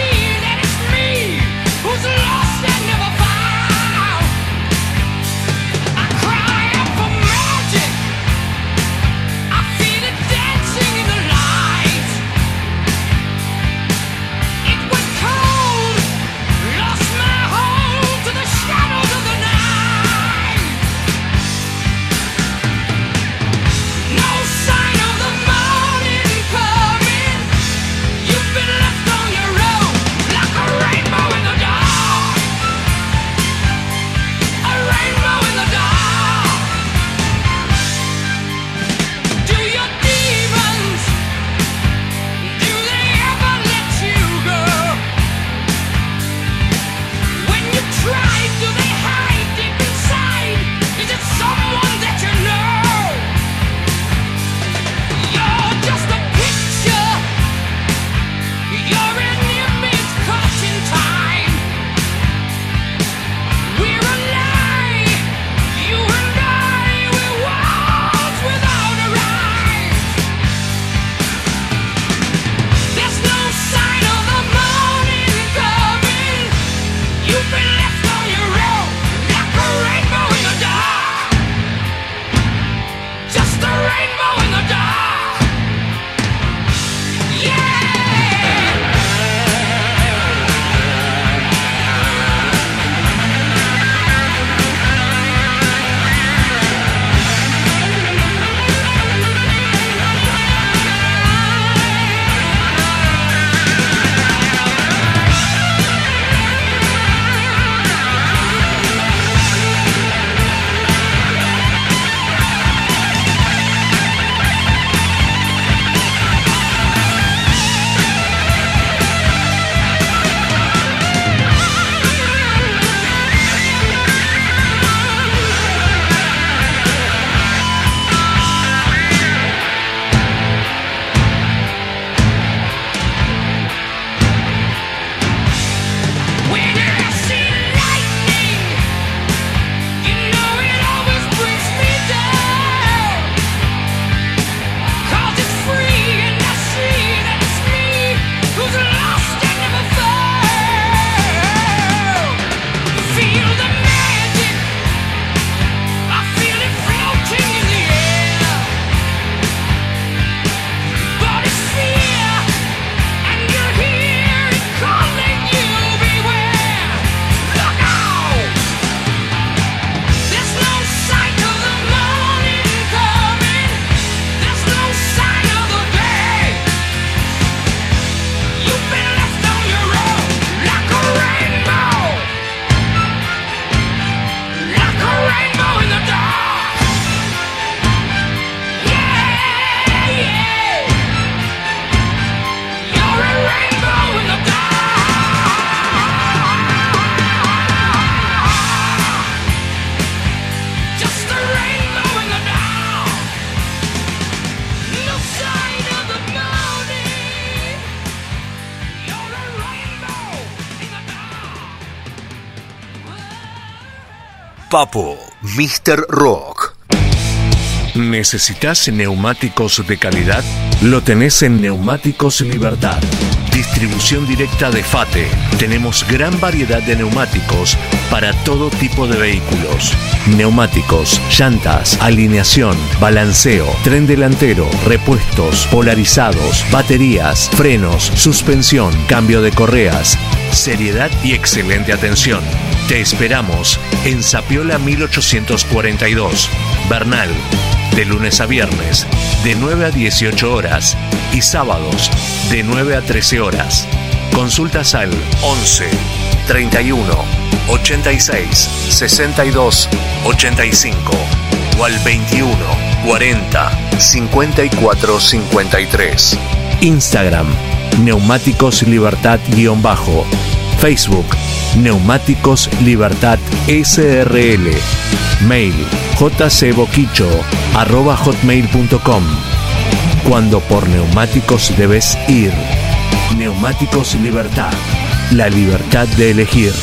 Papo, míster Rock. ¿Necesitas neumáticos de calidad? Lo tenés en Neumáticos Libertad. Distribución directa de FATE. Tenemos gran variedad de neumáticos para todo tipo de vehículos. Neumáticos, llantas, alineación, balanceo, tren delantero, repuestos, polarizados, baterías, frenos, suspensión, cambio de correas. Seriedad y excelente atención. Te esperamos en Zapiola mil ochocientos cuarenta y dos, Bernal, de lunes a viernes, de nueve a dieciocho horas y sábados, de nueve a trece horas. Consultas al once, treinta y uno, ochenta y seis, sesenta y dos, ochenta y cinco o al veintiuno, cuarenta, cincuenta y cuatro, cincuenta y tres. Instagram, Neumáticos Libertad-bajo. Facebook, Neumáticos Libertad S R L. Mail, jcboquicho arroba hotmail punto com. Cuando por neumáticos debes ir. Neumáticos Libertad. La libertad de elegir.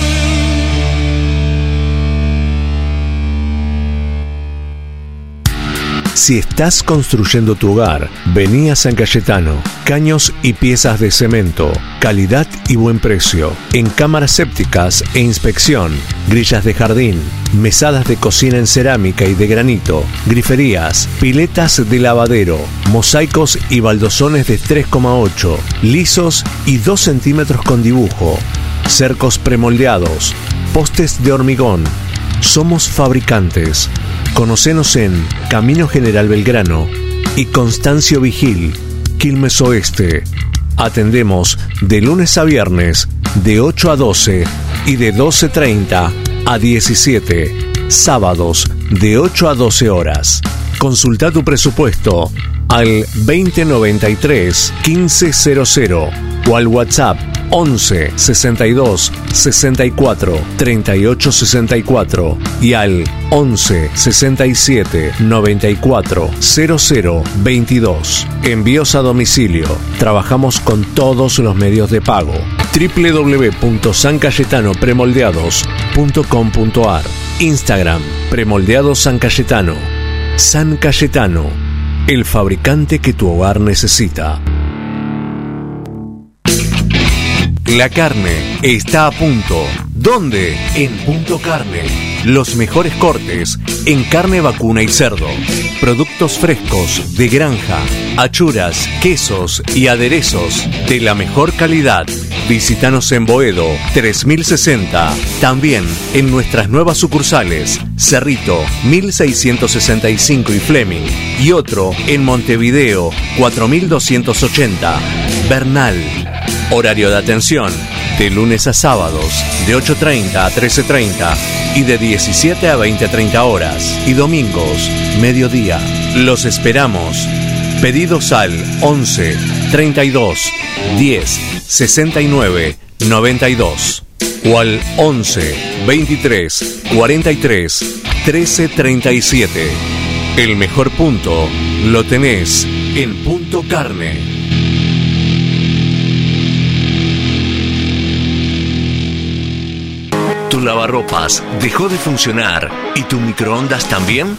Si estás construyendo tu hogar, vení a San Cayetano. Caños y piezas de cemento, calidad y buen precio. En cámaras sépticas e inspección, grillas de jardín, mesadas de cocina en cerámica y de granito, griferías, piletas de lavadero, mosaicos y baldosones de tres coma ocho, lisos y dos centímetros con dibujo, cercos premoldeados, postes de hormigón. Somos fabricantes. Conocenos en Camino General Belgrano y Constancio Vigil, Quilmes Oeste. Atendemos de lunes a viernes de ocho a doce y de doce treinta a diecisiete. Sábados de ocho a doce horas. Consulta tu presupuesto al veinte noventa y tres, quince cero cero o al WhatsApp once, sesenta y dos, sesenta y cuatro, treinta y ocho sesenta y cuatro y al once, sesenta y siete, noventa y cuatro, cero cero veintidós. Envíos a domicilio. Trabajamos con todos los medios de pago. doble u doble u doble u punto san cayetano premoldeados punto com punto ar. Instagram, Premoldeados San Cayetano. San Cayetano, el fabricante que tu hogar necesita. La carne está a punto. ¿Dónde? En Punto Carne. Los mejores cortes en carne vacuna y cerdo. Productos frescos de granja, achuras, quesos y aderezos de la mejor calidad. Visítanos en Boedo tres mil sesenta. También en nuestras nuevas sucursales Cerrito mil seiscientos sesenta y cinco y Fleming. Y otro en Montevideo cuatro mil doscientos ochenta. Bernal. Horario de atención de lunes a sábados de ocho treinta a trece treinta y de diecisiete a veinte treinta horas y domingos mediodía. Los esperamos. Pedidos al once, treinta y dos, diez, sesenta y nueve, noventa y dos o al once, veintitrés, cuarenta y tres, trece treinta y siete. El mejor punto lo tenés en Punto Carne. ¿Tu lavarropas dejó de funcionar y tu microondas también?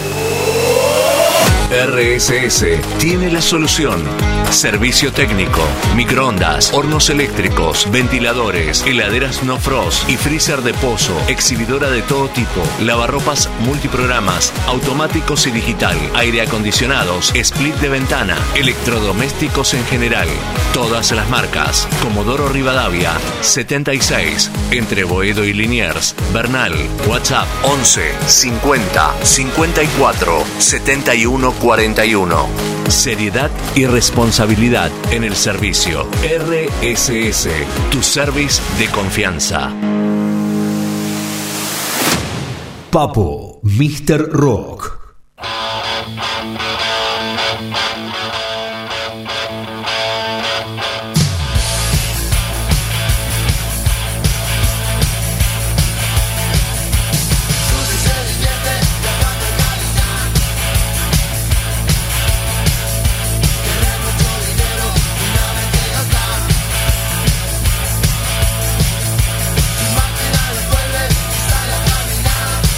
R S S tiene la solución. Servicio técnico, microondas, hornos eléctricos, ventiladores, heladeras no frost y freezer de pozo, exhibidora de todo tipo, lavarropas multiprogramas, automáticos y digital, aire acondicionados, split de ventana, electrodomésticos en general. Todas las marcas. Comodoro Rivadavia, setenta y seis, entre Boedo y Liniers, Bernal. WhatsApp once, cincuenta, cincuenta y cuatro, setenta y uno cuarenta y uno. Seriedad y responsabilidad en el servicio. R S S, tu service de confianza. Papo, míster Rock. Máquina de vuelve, sale a caminar.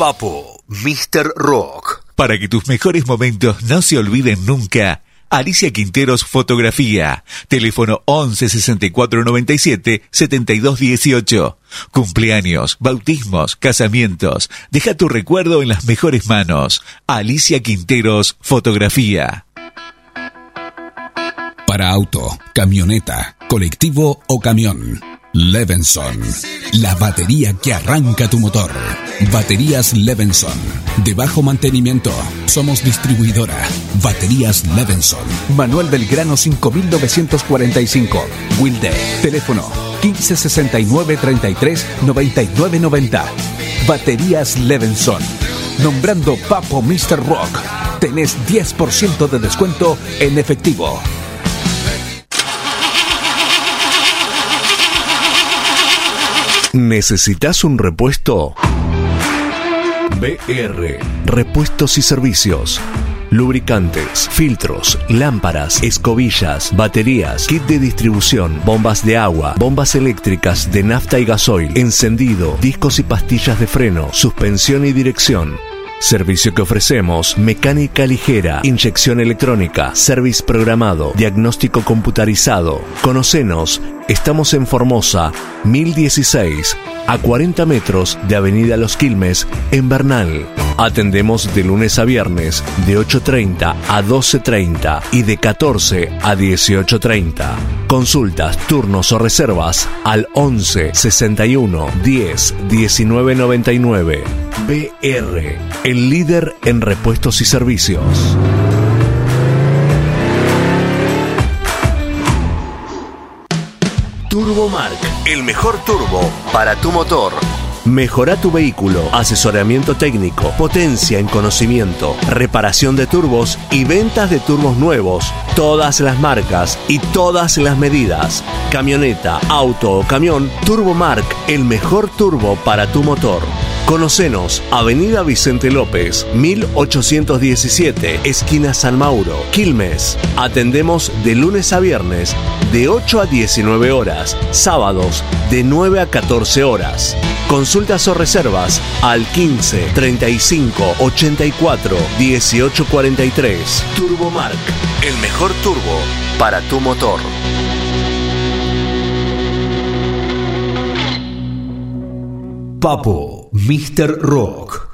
Papo, míster Rock. Para que tus mejores momentos no se olviden nunca, Alicia Quinteros Fotografía. Teléfono once sesenta y cuatro noventa y siete setenta y dos dieciocho. Cumpleaños, bautismos, casamientos. Deja tu recuerdo en las mejores manos. Alicia Quinteros Fotografía. Para auto, camioneta, colectivo o camión. Levenson, la batería que arranca tu motor. Baterías Levenson, de bajo mantenimiento. Somos distribuidora. Baterías Levenson. Manuel Belgrano cinco mil novecientos cuarenta y cinco. Wilde. Teléfono quince sesenta y nueve treinta y tres noventa y nueve noventa. Baterías Levenson. Nombrando Papo míster Rock, tenés diez por ciento de descuento en efectivo. ¿Necesitas un repuesto? B R, Repuestos y Servicios. Lubricantes, filtros, lámparas, escobillas, baterías, kit de distribución, bombas de agua, bombas eléctricas de nafta y gasoil, encendido, discos y pastillas de freno, suspensión y dirección. Servicio que ofrecemos: mecánica ligera, inyección electrónica, service programado, diagnóstico computarizado. Conocenos, estamos en Formosa, mil dieciséis, a cuarenta metros de Avenida Los Quilmes, en Bernal. Atendemos de lunes a viernes, de ocho treinta a doce treinta y de catorce a dieciocho treinta. Consultas, turnos o reservas al once sesenta y uno diez diecinueve noventa y nueve. B R, el líder en repuestos y servicios. Turbomark, el mejor turbo para tu motor. Mejora tu vehículo, asesoramiento técnico, potencia en conocimiento, reparación de turbos y ventas de turbos nuevos. Todas las marcas y todas las medidas. Camioneta, auto o camión, Turbomark, el mejor turbo para tu motor. Conocenos, Avenida Vicente López, mil ochocientos diecisiete, esquina San Mauro, Quilmes. Atendemos de lunes a viernes, de ocho a diecinueve horas, sábados de nueve a catorce horas. Consultas o reservas al quince treinta y cinco ochenta y cuatro dieciocho cuarenta y tres. Turbomark, el mejor turbo para tu motor. Papo, míster Rock.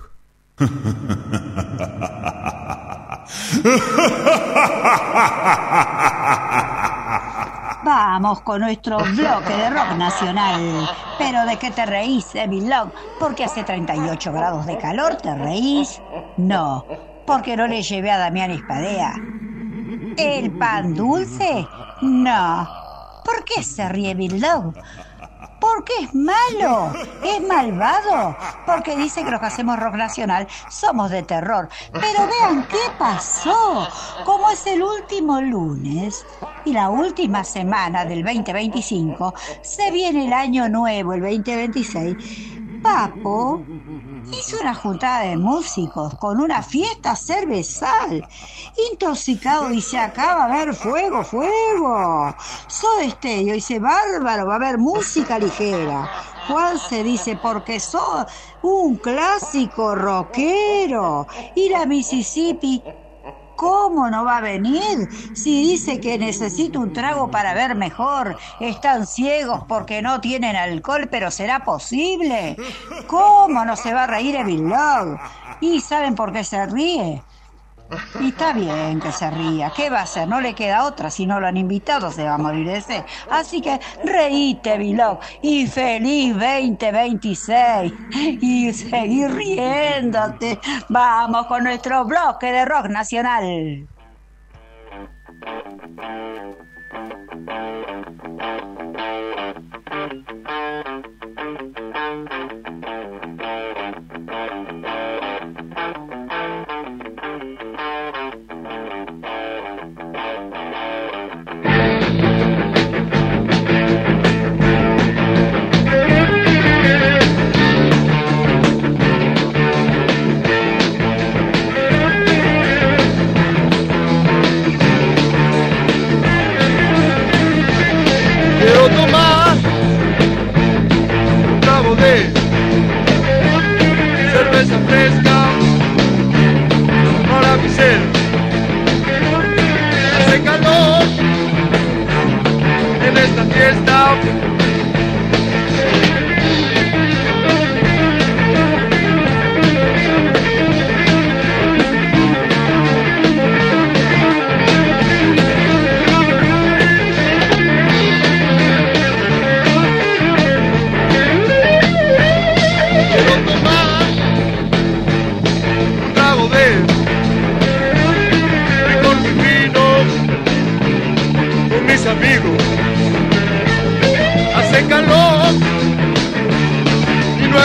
Vamos con nuestro bloque de rock nacional. ¿Pero de qué te reís, Evil Love? ¿Porque hace treinta y ocho grados de calor te reís? No, porque no le llevé a Damián Espadea. ¿El pan dulce? No. ¿Por qué se ríe Evil Love? Porque es malo, es malvado, porque dice que los que hacemos rock nacional somos de terror. Pero vean qué pasó, como es el último lunes y la última semana del veinte veinticinco, se viene el año nuevo, el veinte veintiséis, Papo hizo una juntada de músicos con una fiesta cervezal. Intoxicado dice, acá va a haber fuego, fuego. Soda Stereo dice, bárbaro, va a haber música ligera. Juan se dice, porque sos un clásico rockero. Y la Mississippi, ¿cómo no va a venir? Si dice que necesita un trago para ver mejor. Están ciegos porque no tienen alcohol, pero ¿será posible? ¿Cómo no se va a reír Evil Love? ¿Y saben por qué se ríe? Y está bien que se ría. ¿Qué va a hacer? No le queda otra. Si no lo han invitado, se va a morir de sed. Así que reíte, Evil Love. Y feliz veinte veintiséis. Y seguir riéndote. Vamos con nuestro bloque de rock nacional.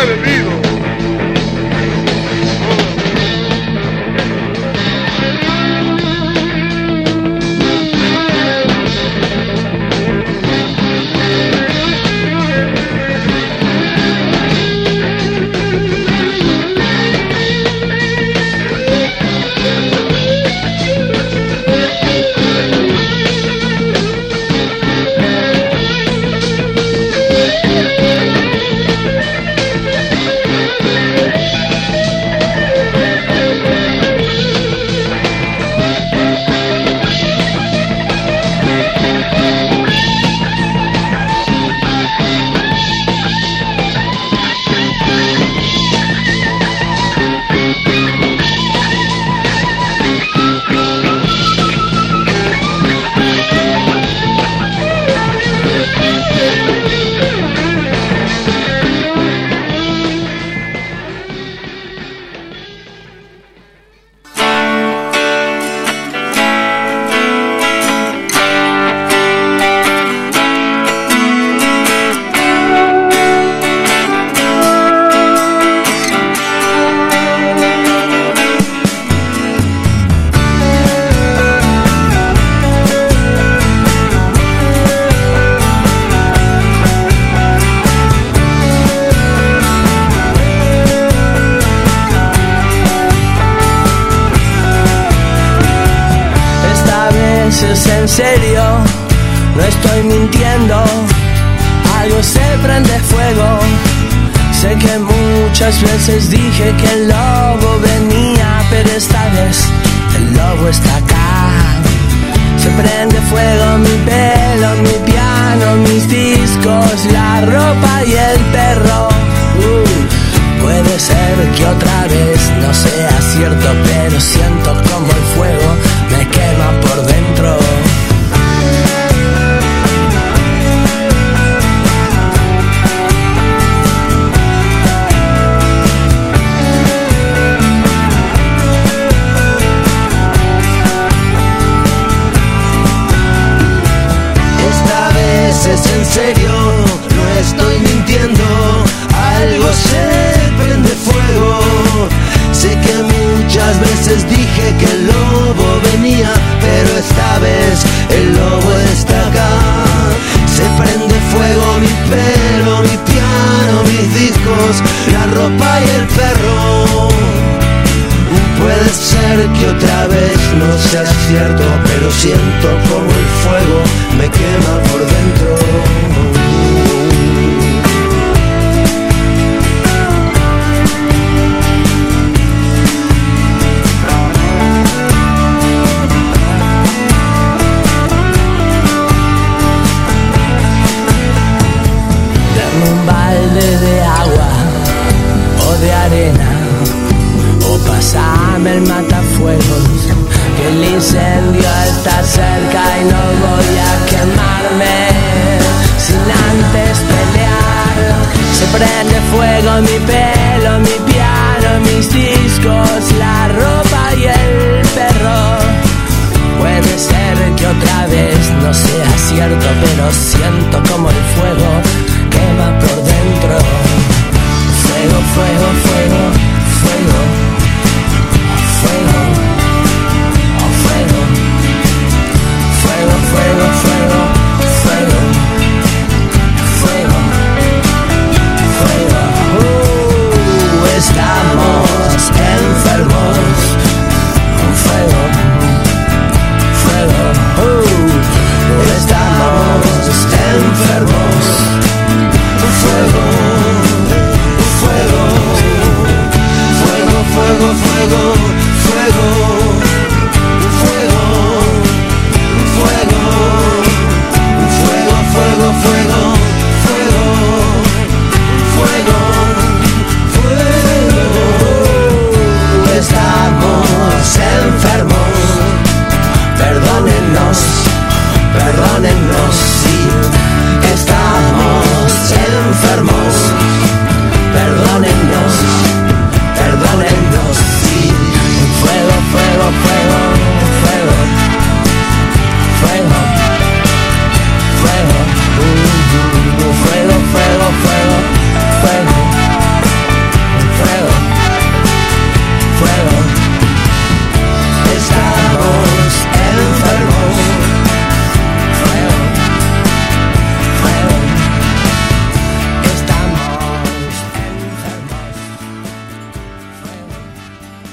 perdido. Es en serio, no estoy mintiendo, algo se prende fuego. Sé que muchas veces dije que el lobo venía, pero esta vez el lobo está acá. Se prende fuego mi pelo, mi piano, mis discos, la ropa y el perro. Uh, puede ser que otra vez no sea cierto, pero siento como el fuego me quema por dentro. Esta vez es en serio, no estoy mintiendo, algo se prende fuego. Sé que muchas veces dije que el lobo venía, pero esta vez el lobo está acá. Se prende fuego mi pelo, mi piano, mis discos, la ropa y el perro. Puede ser que otra vez no sea cierto, pero siento como el fuego me quema por dentro. De agua o de arena, o pasame el matafuegos, que el incendio está cerca y no voy a quemarme sin antes pelear. Se prende fuego mi pelo, mi piano, mis discos, la ropa y el perro. Puede ser que otra vez no sea cierto, pero siento como el fuego quema por dentro. Fuego, fuego, fuego, fuego, fuego, oh, fuego, fuego, fuego, fuego, fuego, fuego, fuego. Uh, estamos enfermos. Fuego, fuego, uh, estamos enfermos.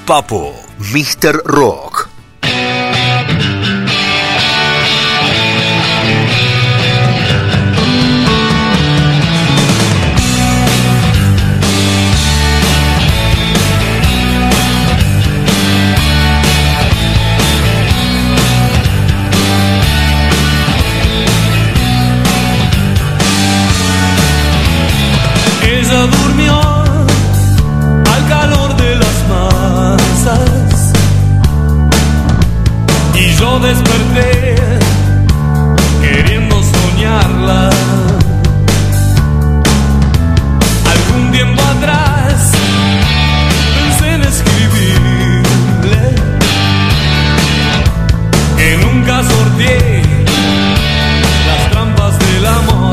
Papo, mister Rock. Ella durmió al calor de las masas y yo desperté queriendo soñarla. Algún tiempo atrás pensé en escribirle que nunca sorteé las trampas del amor.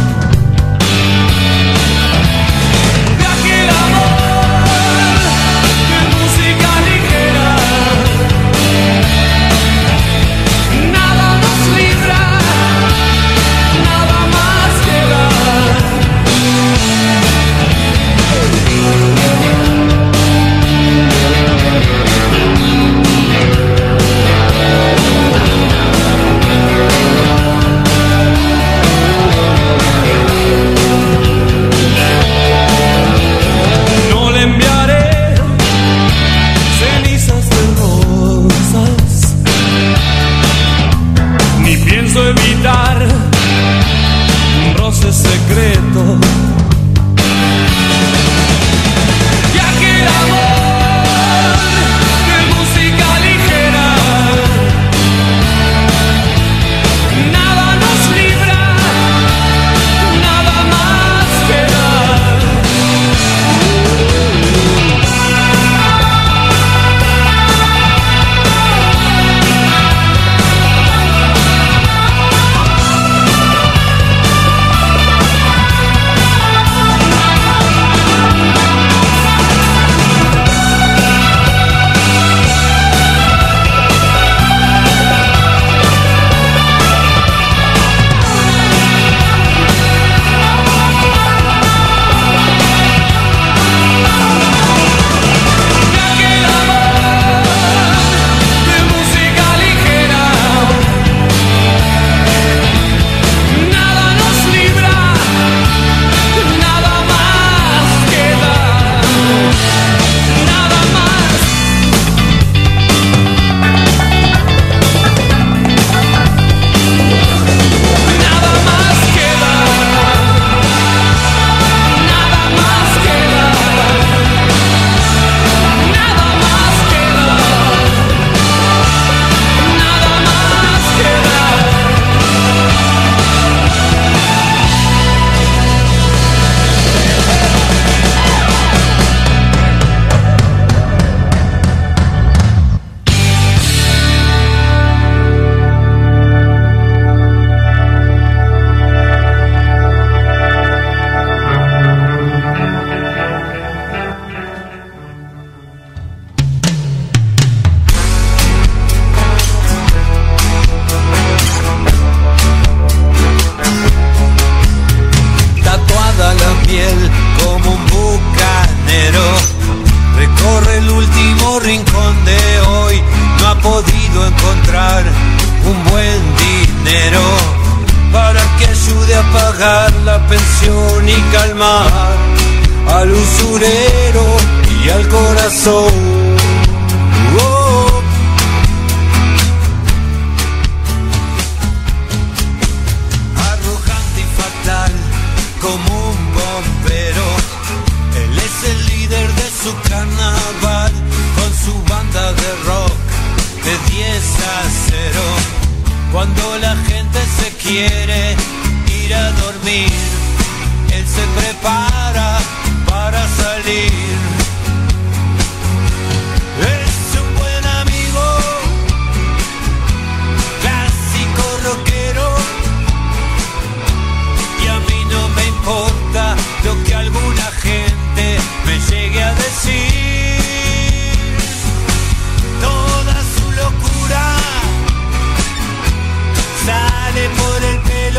Evitar un roce secreto, ya que el amor de música ligera nada nos libra, nada más queda.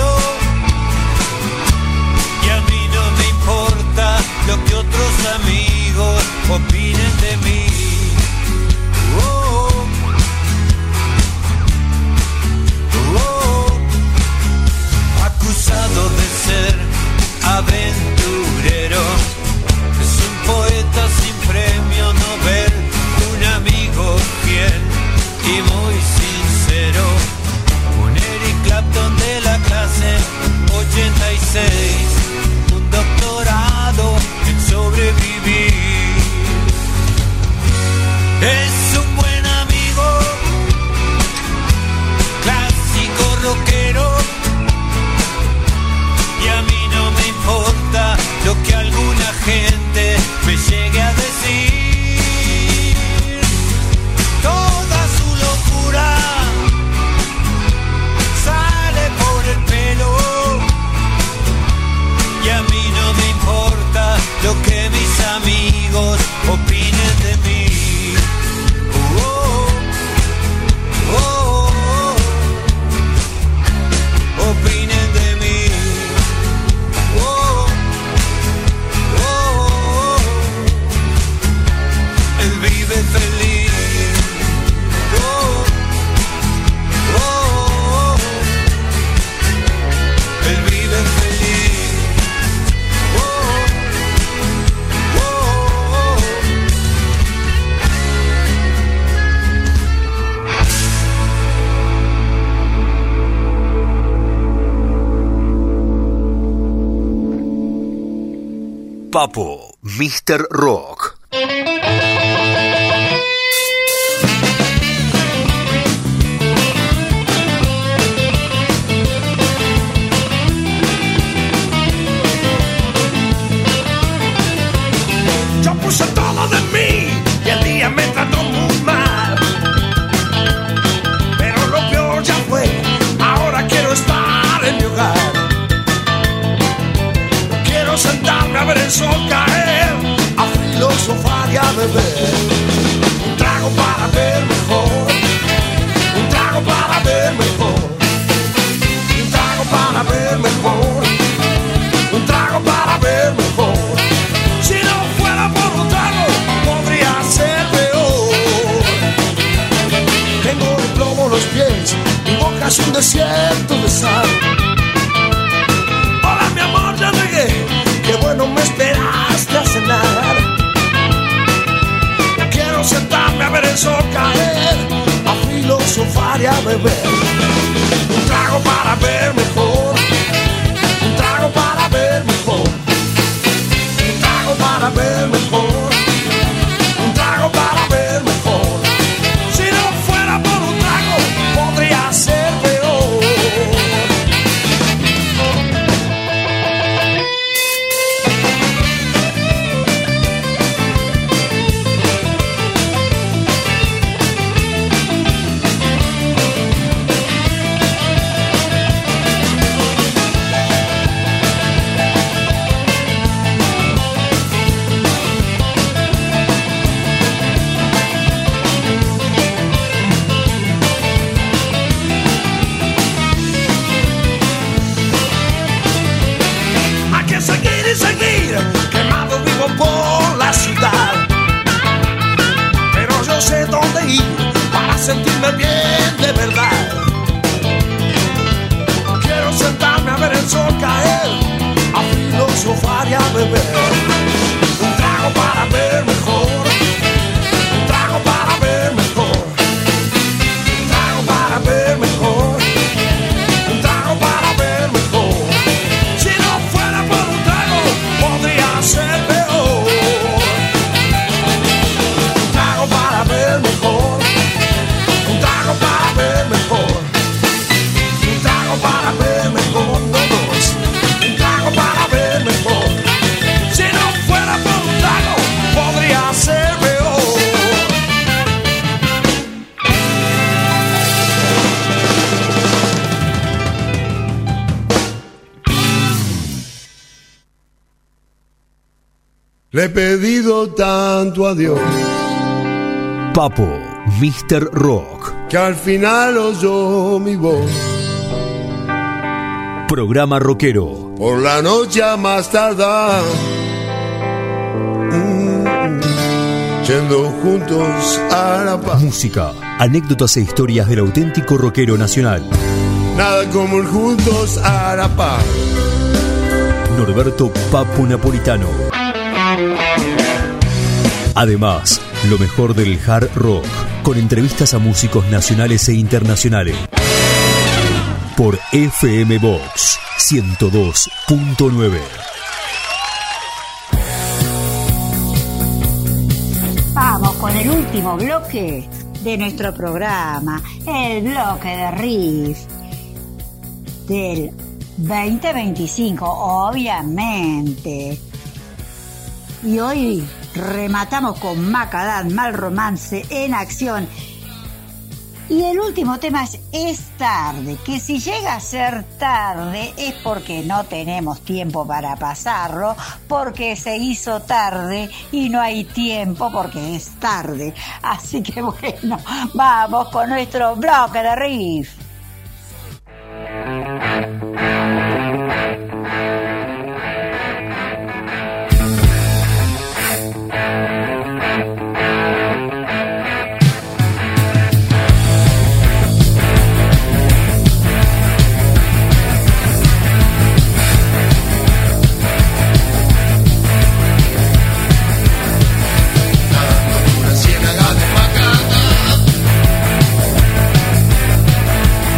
lo que otros amigos amigos opinen de mí. Oh, oh, oh, oh. Opinen de mí. Oh, oh, oh. Él vive feliz. Oh, oh, oh. Él vive feliz. Papo, míster Rock. Yo puse todo de mí y el día me trató muy mal. Pero lo peor ya fue, ahora quiero estar en mi hogar. Quiero sentarme a ver el sol caer, a filosofar y a beber. Un trago para ver mejor, un trago para ver mejor, un trago para ver mejor, un trago para ver mejor. Si no fuera por un trago, podría ser peor. Tengo de plomo los pies, mi boca es un desierto de sal. Hola mi amor, ya llegué, qué bueno me esperaste a cenar. Quiero sentarme a ver el sol caer, a filosofar y a beber. Un trago para ver mejor, un trago para ver mejor, un trago para ver mejor, un trago para ver mejor. Si no fuera por un trago, podría ser peor. Hay que seguir y seguir, quemado vivo por la ciudad. Pero yo sé dónde ir para sentirme bien de verdad. Quiero sentarme a ver el sol caer, a filosofar y a beber. Un trago para ver mejor, un trago para ver mejor, un trago para ver mejor, un trago para ver mejor. Si no fuera por un trago, podría ser peor. Un trago para ver mejor, un trago para ver mejor, un trago para ver mejor, no dos, un trago para ver mejor. Si no fuera por un trago, podría ser peor. Le he pedido tanto a Dios Papo, míster Rock. que al final oyó mi voz. Programa rockero. Por la noche a más tardar, mm, yendo juntos a la paz. Música, anécdotas e historias del auténtico rockero nacional. Nada como el juntos a la paz. Norberto Papo Napolitano. Además, lo mejor del hard rock, con entrevistas a músicos nacionales e internacionales. Por F M Box ciento dos punto nueve. Vamos con el último bloque de nuestro programa, el bloque de riff del veinte veinticinco, obviamente. Y hoy rematamos con Macadam, Mal Romance en acción. Y el último tema es Es tarde, que si llega a ser tarde es porque no tenemos tiempo para pasarlo, porque se hizo tarde y no hay tiempo porque es tarde. Así que bueno, vamos con nuestro bloque de riff. Una ciénaga de macana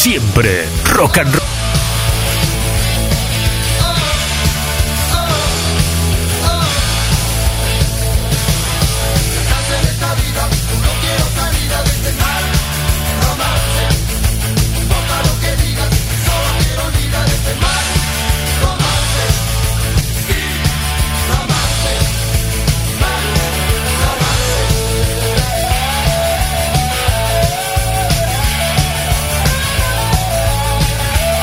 Siempre rock and roll. Romance,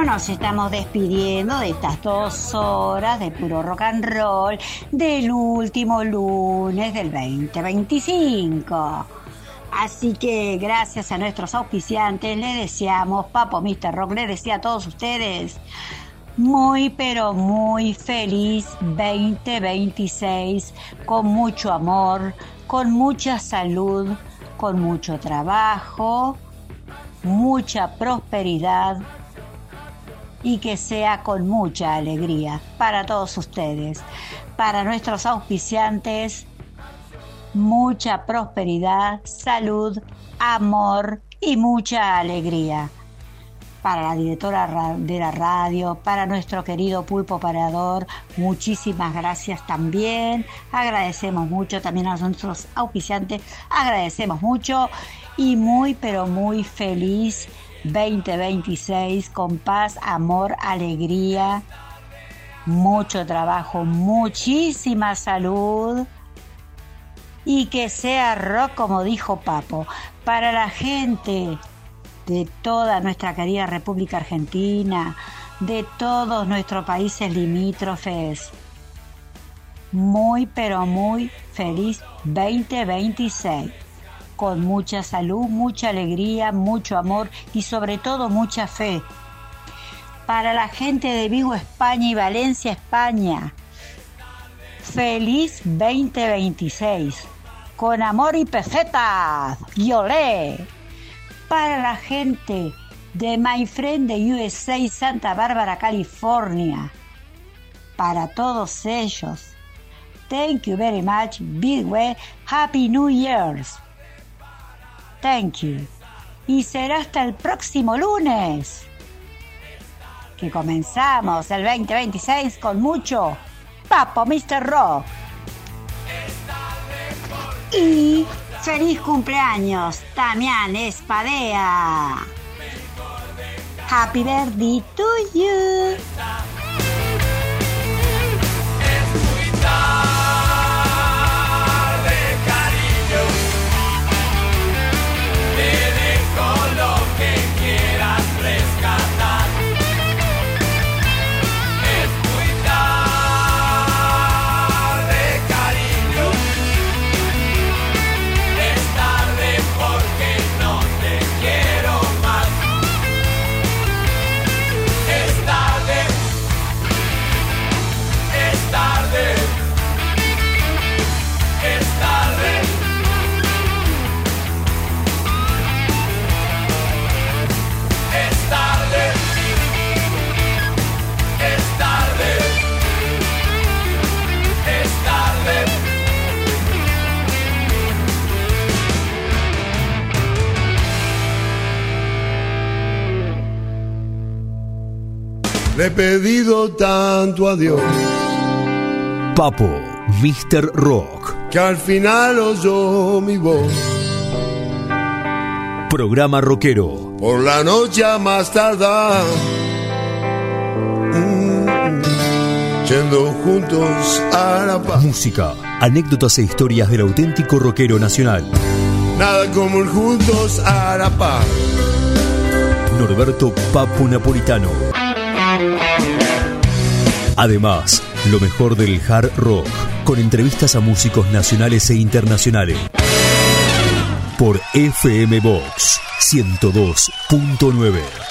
nos estamos despidiendo de estas dos horas de puro rock and roll del último lunes del veinte veinticinco. Así que gracias a nuestros auspiciantes le deseamos, Papo mister Rock le desea a todos ustedes muy pero muy feliz veinte veintiséis, con mucho amor, con mucha salud, con mucho trabajo, mucha prosperidad y que sea con mucha alegría para todos ustedes. Para nuestros auspiciantes, mucha prosperidad, salud, amor y mucha alegría. Para la directora de la radio, para nuestro querido Pulpo Parador, muchísimas gracias también. Agradecemos mucho también a nuestros auspiciantes, agradecemos mucho y muy pero muy feliz veinte veintiséis con paz, amor, alegría, mucho trabajo, muchísima salud y que sea rock como dijo Papo. Para la gente de toda nuestra querida República Argentina, de todos nuestros países limítrofes, muy pero muy feliz veinte veintiséis, con mucha salud, mucha alegría, mucho amor y sobre todo mucha fe. Para la gente de Vigo, España y Valencia, España, feliz veinte veintiséis, con amor y pesetas, y olé. Para la gente de My Friend de U S A, Santa Bárbara, California, para todos ellos, thank you very much, big way, Happy New Year's. Thank you. Y será hasta el próximo lunes, que comenzamos el veinte veintiséis con mucho Papo mister Rock. Y feliz cumpleaños, Damián Espadea. Happy birthday to you. Le he pedido tanto a Dios, Papo mister Rock, que al final oyó mi voz. Programa rockero. Por la noche a más tardar, mm, yendo juntos a la paz. Música, anécdotas e historias del auténtico rockero nacional. Nada como ir juntos a la paz. Norberto Papo Napolitano. Además, lo mejor del hard rock, con entrevistas a músicos nacionales e internacionales. Por F M Box ciento dos punto nueve.